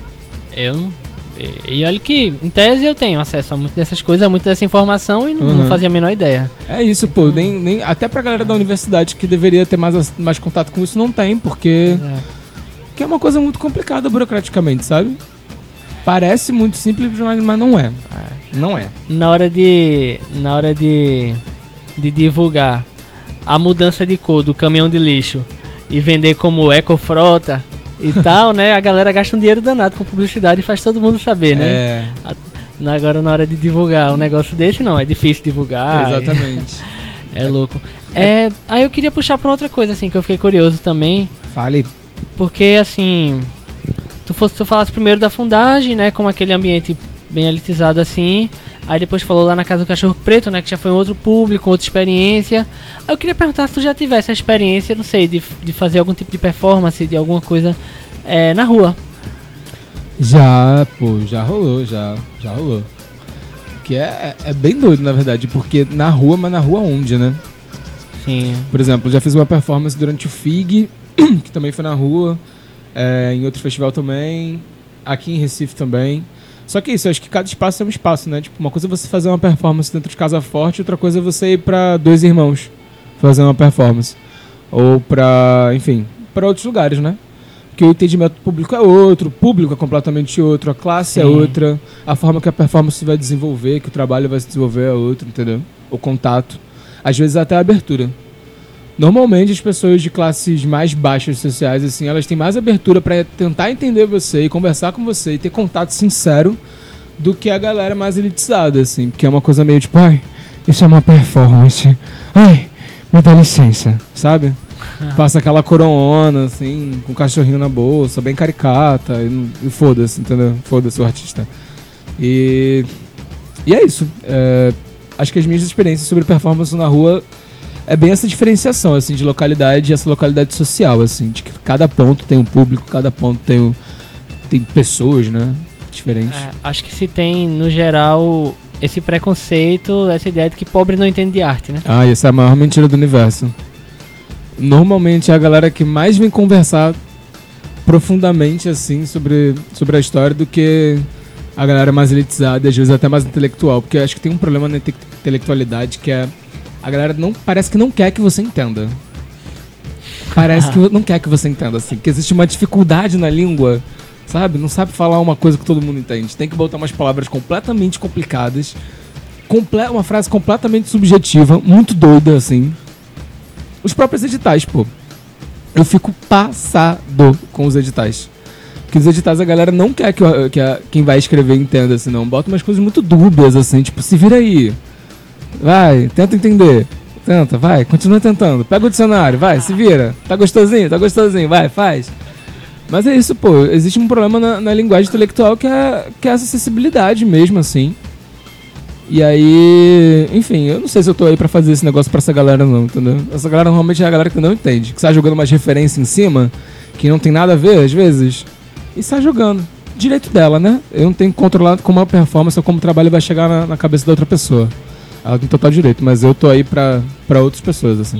E olha que, em tese, eu tenho acesso a muitas dessas coisas, a muita dessa informação e não fazia a menor ideia. É isso, pô. Nem, até pra galera da universidade que deveria ter mais contato com isso, não tem, porque que é uma coisa muito complicada burocraticamente, sabe? Parece muito simples, mas não é. Não é. Na hora de divulgar a mudança de cor do caminhão de lixo e vender como ecofrota e tal, né? A galera gasta um dinheiro danado com publicidade e faz todo mundo saber, né? Agora, na hora de divulgar um negócio desse, não. É difícil divulgar. Exatamente. É louco. Aí eu queria puxar pra outra coisa, assim, que eu fiquei curioso também. Fale. Porque, assim... Tu falasse primeiro da Fundagem, né? Como aquele ambiente bem elitizado assim. Aí depois falou lá na Casa do Cachorro Preto, né? Que já foi um outro público, outra experiência. Aí eu queria perguntar se tu já tivesse a experiência, não sei, de fazer algum tipo de performance, de alguma coisa na rua. Já rolou. Que é bem doido, na verdade, porque na rua, mas na rua onde, né? Sim. Por exemplo, já fiz uma performance durante o FIG, que também foi na rua. Em outro festival também, aqui em Recife também. Só que isso, eu acho que cada espaço é um espaço, né? Tipo, uma coisa é você fazer uma performance dentro de Casa Forte, outra coisa é você ir pra Dois Irmãos fazer uma performance. Ou pra, enfim, pra outros lugares, né? Porque o entendimento público é outro, o público é completamente outro, a classe é outra, a forma que a performance se vai desenvolver, que o trabalho vai se desenvolver é outro, entendeu? O contato. Às vezes até a abertura. Normalmente as pessoas de classes mais baixas sociais, assim, elas têm mais abertura pra tentar entender você e conversar com você e ter contato sincero do que a galera mais elitizada, assim, porque é uma coisa meio tipo, ai, isso é uma performance, ai, me dá licença, sabe? Passa aquela coronona, assim, com um cachorrinho na bolsa, bem caricata, e foda-se, entendeu? Foda-se o artista. E é isso. Acho que as minhas experiências sobre performance na rua é bem essa diferenciação, assim, de localidade e essa localidade social, assim, de que cada ponto tem um público, cada ponto tem pessoas, né, diferentes. Acho que se tem, no geral, esse preconceito, essa ideia de que pobre não entende de arte, né? Essa é a maior mentira do universo. Normalmente é a galera que mais vem conversar profundamente, assim, sobre a história do que a galera mais elitizada e às vezes até mais intelectual, porque acho que tem um problema na intelectualidade que é a galera parece que não quer que você entenda. Parece que não quer que você entenda, assim. Que existe uma dificuldade na língua, sabe? Não sabe falar uma coisa que todo mundo entende. Tem que botar umas palavras completamente complicadas. Uma frase completamente subjetiva, muito doida, assim. Os próprios editais, pô. Eu fico passado com os editais. Porque os editais a galera não quer que quem vai escrever entenda, assim, não. Bota umas coisas muito dúbias, assim. Tipo, se vira aí. Vai, tenta entender. Tenta, vai, continua tentando. Pega o dicionário, vai, se vira. Tá gostosinho, vai, faz. Mas é isso, pô. Existe um problema na linguagem intelectual que é essa acessibilidade mesmo, assim. E aí, enfim, eu não sei se eu tô aí pra fazer esse negócio pra essa galera não, entendeu? Essa galera normalmente é a galera que não entende. Que sai jogando umas referências em cima, que não tem nada a ver, às vezes, e sai jogando. Direito dela, né? Eu não tenho que controlar como a performance ou como o trabalho vai chegar na cabeça da outra pessoa. Ela tem total direito, mas eu tô aí pra outras pessoas, assim.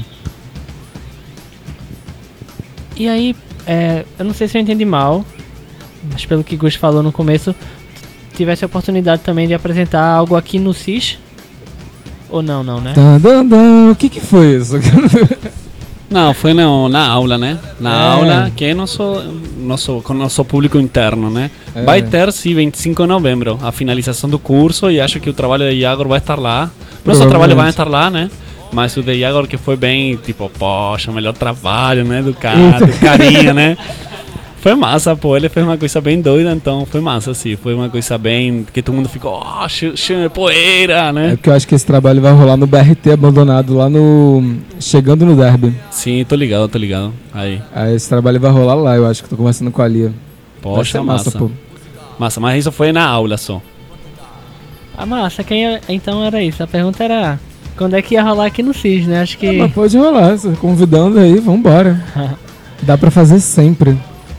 E aí, eu não sei se eu entendi mal, mas pelo que o Gus falou no começo, tivesse a oportunidade também de apresentar algo aqui no CIS? Ou não, né? O que foi isso? Não, foi na aula, né? Na aula, que é com nosso público interno, né? Vai ter, sim, 25 de novembro, a finalização do curso, e acho que o trabalho de Iagor vai estar lá. Nosso trabalho vai estar lá, né? Mas o de Iagor que foi bem, tipo, poxa, melhor trabalho, né? Do carinha, né? Foi massa, pô. Ele fez uma coisa bem doida, então foi massa, assim. Foi uma coisa bem... que todo mundo ficou, cheio de poeira, né? É porque eu acho que esse trabalho vai rolar no BRT abandonado, lá no... chegando no Derby. Sim, tô ligado. Aí esse trabalho vai rolar lá, eu acho que tô conversando com a Lia. Poxa, massa, pô. Massa, mas isso foi na aula só. Ah, massa, então era isso. A pergunta era quando é que ia rolar aqui no CIS, né? Acho que... mas pode rolar, você convidando aí, vambora. Dá pra fazer sempre.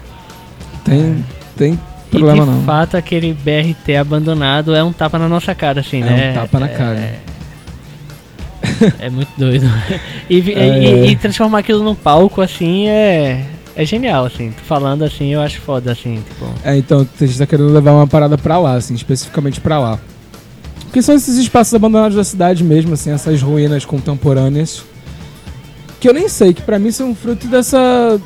Tem problema e de não. fato, aquele BRT abandonado é um tapa na nossa cara, assim, né? É um tapa na cara. É muito doido. E transformar aquilo num palco, assim, é genial, assim. Falando assim, eu acho foda, assim, tipo... então, a gente tá querendo levar uma parada pra lá, assim, especificamente pra lá. Porque são esses espaços abandonados da cidade mesmo, assim, essas ruínas contemporâneas. Que eu nem sei, que pra mim são fruto dessa...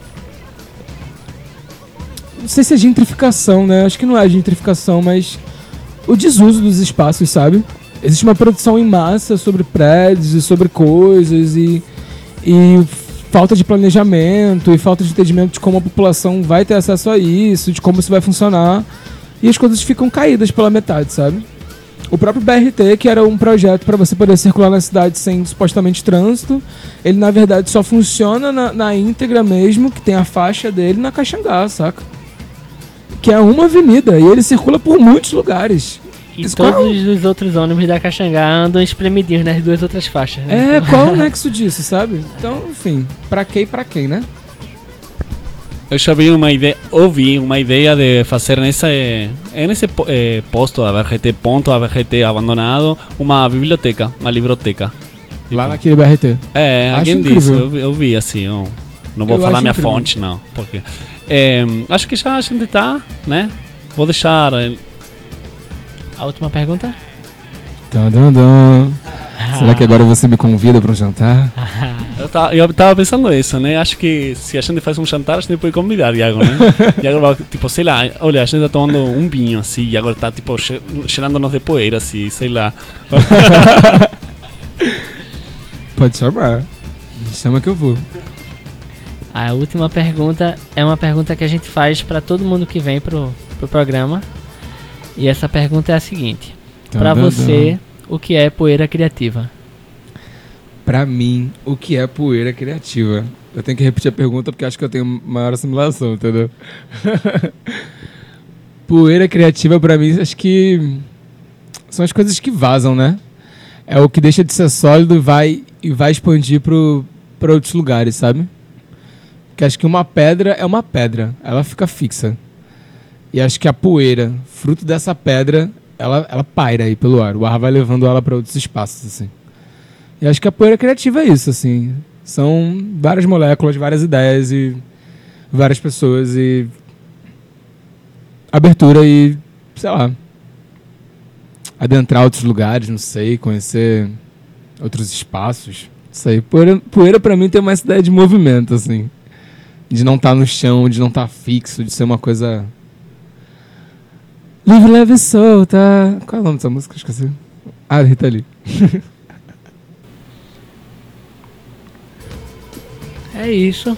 Não sei se é gentrificação, né? Acho que não é gentrificação, mas... o desuso dos espaços, sabe? Existe uma produção em massa sobre prédios e sobre coisas e falta de planejamento e falta de entendimento de como a população vai ter acesso a isso, de como isso vai funcionar. E as coisas ficam caídas pela metade, sabe? O próprio BRT, que era um projeto para você poder circular na cidade sem supostamente trânsito, ele na verdade só funciona na íntegra mesmo, que tem a faixa dele na Caxangá, saca? Que é uma avenida e ele circula por muitos lugares. E todos os outros ônibus da Caxangá andam espremidinhos nas duas outras faixas, né? Qual é o nexo disso, sabe? Então, enfim, pra quem, né? Eu já ouvi uma ideia de fazer nesse posto da BRT, ponto da BRT abandonado, uma biblioteca, uma livroteca. Lá naquele BRT. Alguém disse, eu vi assim, não vou falar minha fonte, não. Porque, acho que já a gente tá, né? Vou deixar... A última pergunta? Será que agora você me convida para um jantar? Eu tava pensando isso, né? Acho que se a gente faz um jantar, a gente pode convidar Iago, né? Iago vai, tipo, sei lá, olha, a gente tá tomando um vinho, assim, e agora tá, tipo, cheirando-nos de poeira, assim, sei lá. Pode chamar. Chama que eu vou. A última pergunta é uma pergunta que a gente faz para todo mundo que vem pro programa. E essa pergunta é a seguinte: para você, o que é poeira criativa? Pra mim, o que é poeira criativa? Eu tenho que repetir a pergunta porque acho que eu tenho maior assimilação, entendeu? Poeira criativa pra mim, acho que são as coisas que vazam, né? É o que deixa de ser sólido e vai expandir pra outros lugares, sabe? Porque acho que uma pedra é uma pedra, ela fica fixa. E acho que a poeira, fruto dessa pedra, ela paira aí pelo ar. O ar vai levando ela para outros espaços, assim. E acho que a poeira criativa é isso, assim. São várias moléculas, várias ideias e várias pessoas e abertura e, sei lá, adentrar outros lugares, não sei, conhecer outros espaços. Não sei. Poeira pra mim tem uma ideia de movimento, assim. De não estar no chão, de não estar fixo, de ser uma coisa... Livre, leve e solta. Qual é o nome dessa música? Esqueci. Rita Lee. É isso.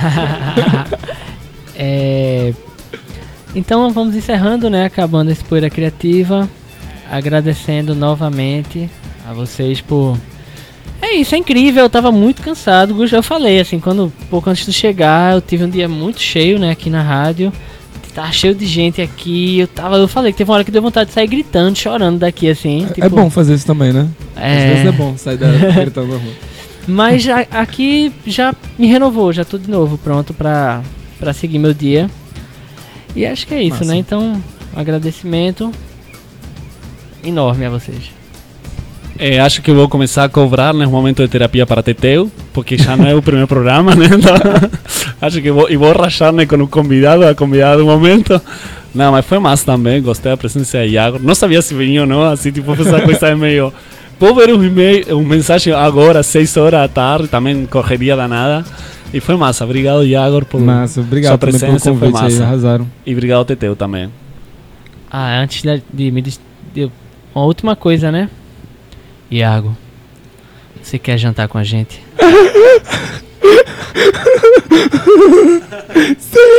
Então vamos encerrando, né? Acabando esse Poeira Criativa. Agradecendo novamente a vocês por... É isso, é incrível. Eu tava muito cansado. Eu falei, assim, pouco antes de chegar, eu tive um dia muito cheio, né? Aqui na rádio. Tava cheio de gente aqui, eu falei que teve uma hora que deu vontade de sair gritando, chorando daqui, assim. É bom fazer isso também, né? Às vezes é bom sair gritando na rua. Mas aqui já me renovou, já tô de novo pronto pra seguir meu dia. E acho que é isso, né? Então, um agradecimento enorme a vocês. Acho que vou começar a cobrar nesse momento de terapia para Teteu, porque já não é o primeiro programa, né? Então, acho que vou rachar, né, com o convidado, a convidada do momento. Não, mas foi massa também, gostei da presença de Iago. Não sabia se vinha ou não, assim, tipo, essa coisa é meio... Vou ver um mensagem agora, 6 horas da tarde, também correria danada. E foi massa, obrigado Iago por obrigado sua presença, pelo convite, foi massa. Aí, arrasaram. E obrigado Teteu também. Antes de me uma última coisa, né? Iago, você quer jantar com a gente? Sim!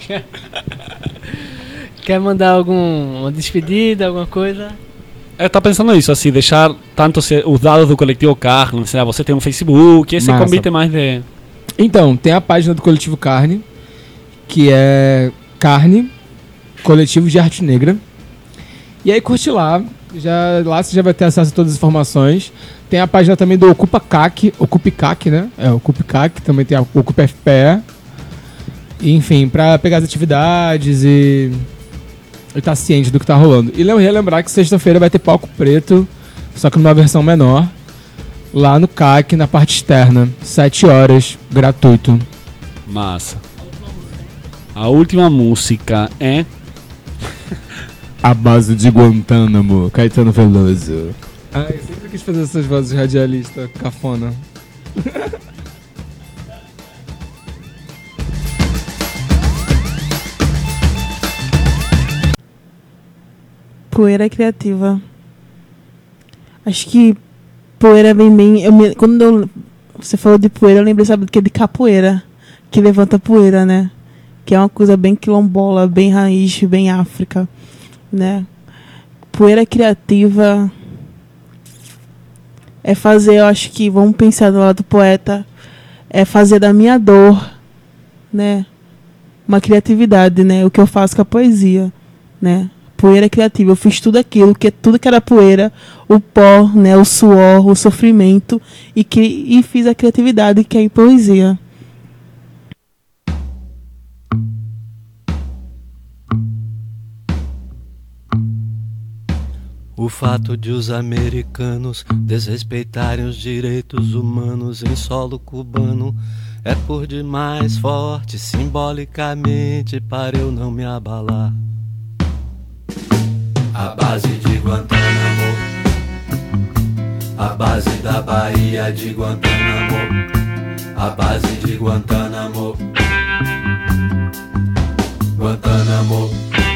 Quer mandar alguma despedida, alguma coisa? Eu tava pensando nisso, assim, deixar tanto os dados do Coletivo Carne, sei lá, você tem um Facebook, esse Massa. convite mais de... Então, tem a página do Coletivo Carne, que é Carne, Coletivo de Arte Negra. E aí curte lá, lá você já vai ter acesso a todas as informações. Tem a página também do Ocupa CAC, né? Ocupa CAC, também tem a Ocupa FPE. Enfim, pra pegar as atividades e tá ciente do que tá rolando. E relembrar que sexta-feira vai ter palco preto, só que numa versão menor, lá no CAC, na parte externa, 7 horas, gratuito. Massa. A última música é... A base de Guantánamo, Caetano Veloso. Ai, eu sempre quis fazer essas vozes de radialista, cafona. Poeira criativa. Acho que poeira vem bem. Quando você falou de poeira, eu lembrei, sabe, do que? De capoeira. Que levanta poeira, né? Que é uma coisa bem quilombola, bem raiz, bem África, né? Poeira criativa é fazer, eu acho que, vamos pensar do lado do poeta, é fazer da minha dor, né? Uma criatividade, né? O que eu faço com a poesia, né? Poeira criativa, eu fiz tudo aquilo, tudo que era poeira, o pó, né, o suor, o sofrimento, e fiz a criatividade que é em poesia. O fato de os americanos desrespeitarem os direitos humanos em solo cubano é por demais forte simbolicamente para eu não me abalar. A base de Guantánamo, a base da Bahia de Guantánamo, a base de Guantánamo, Guantánamo,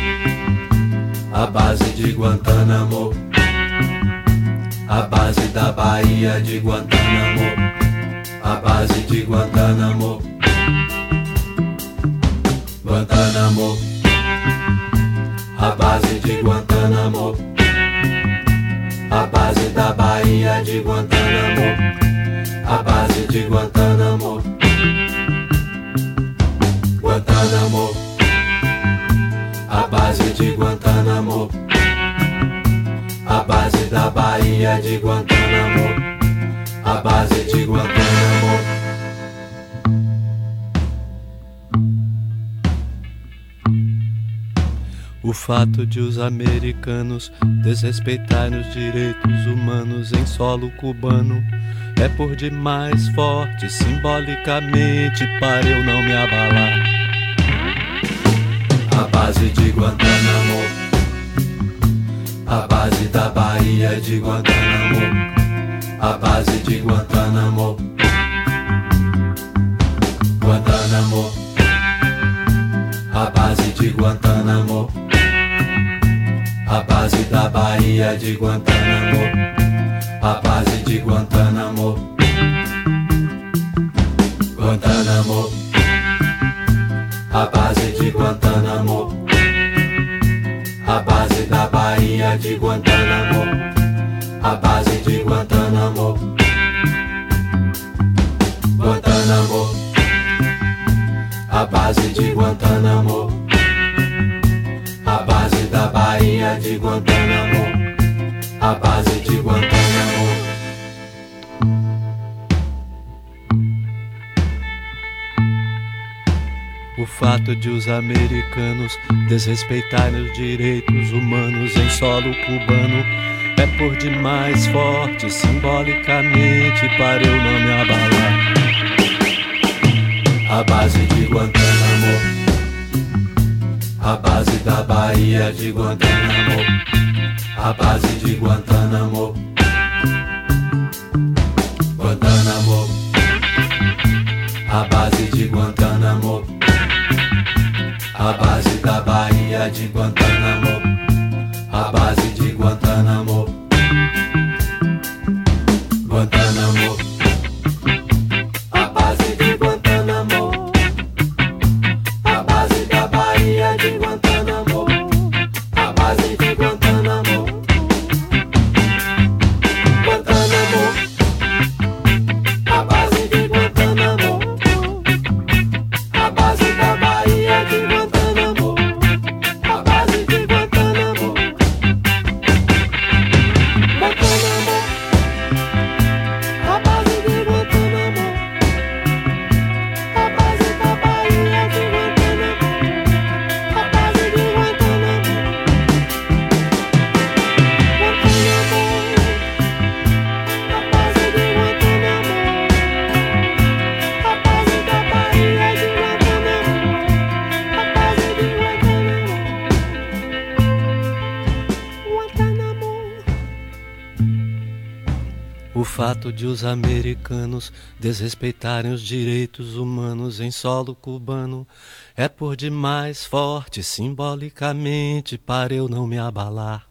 a base de Guantánamo, a base da Bahia de Guantánamo, a base de Guantánamo, Guantánamo, a base de Guantánamo, a base da Bahia de Guantánamo, a base de Guantánamo, Guantánamo, a base de Guantánamo, a base da Bahia de Guantánamo, a base de Guantánamo. O fato de os americanos desrespeitarem os direitos humanos em solo cubano é por demais forte simbolicamente para eu não me abalar. A base de Guantánamo, a base da Bahia de Guantánamo, a base de Guantánamo, Guantánamo, a base de Guantánamo, a base da Bahia de Guantánamo, a base de Guantánamo, Guantánamo, a base de Guantánamo, a base da Bahia de Guantánamo, a base de Guantánamo, Guantánamo, a base de Guantánamo, a base da Bahia de Guantánamo, a base de Guantánamo. O fato de os americanos desrespeitarem os direitos humanos em solo cubano é por demais forte simbolicamente para eu não me abalar. A base de Guantánamo, a base da Bahia de Guantánamo, a base de Guantánamo, Guantánamo, a base de Guantánamo, a base da Bahia de Guantánamo, a base de Guantánamo, Guantánamo, a base de Guantánamo, a base da Bahia. O fato de os americanos desrespeitarem os direitos humanos em solo cubano é por demais forte simbolicamente para eu não me abalar.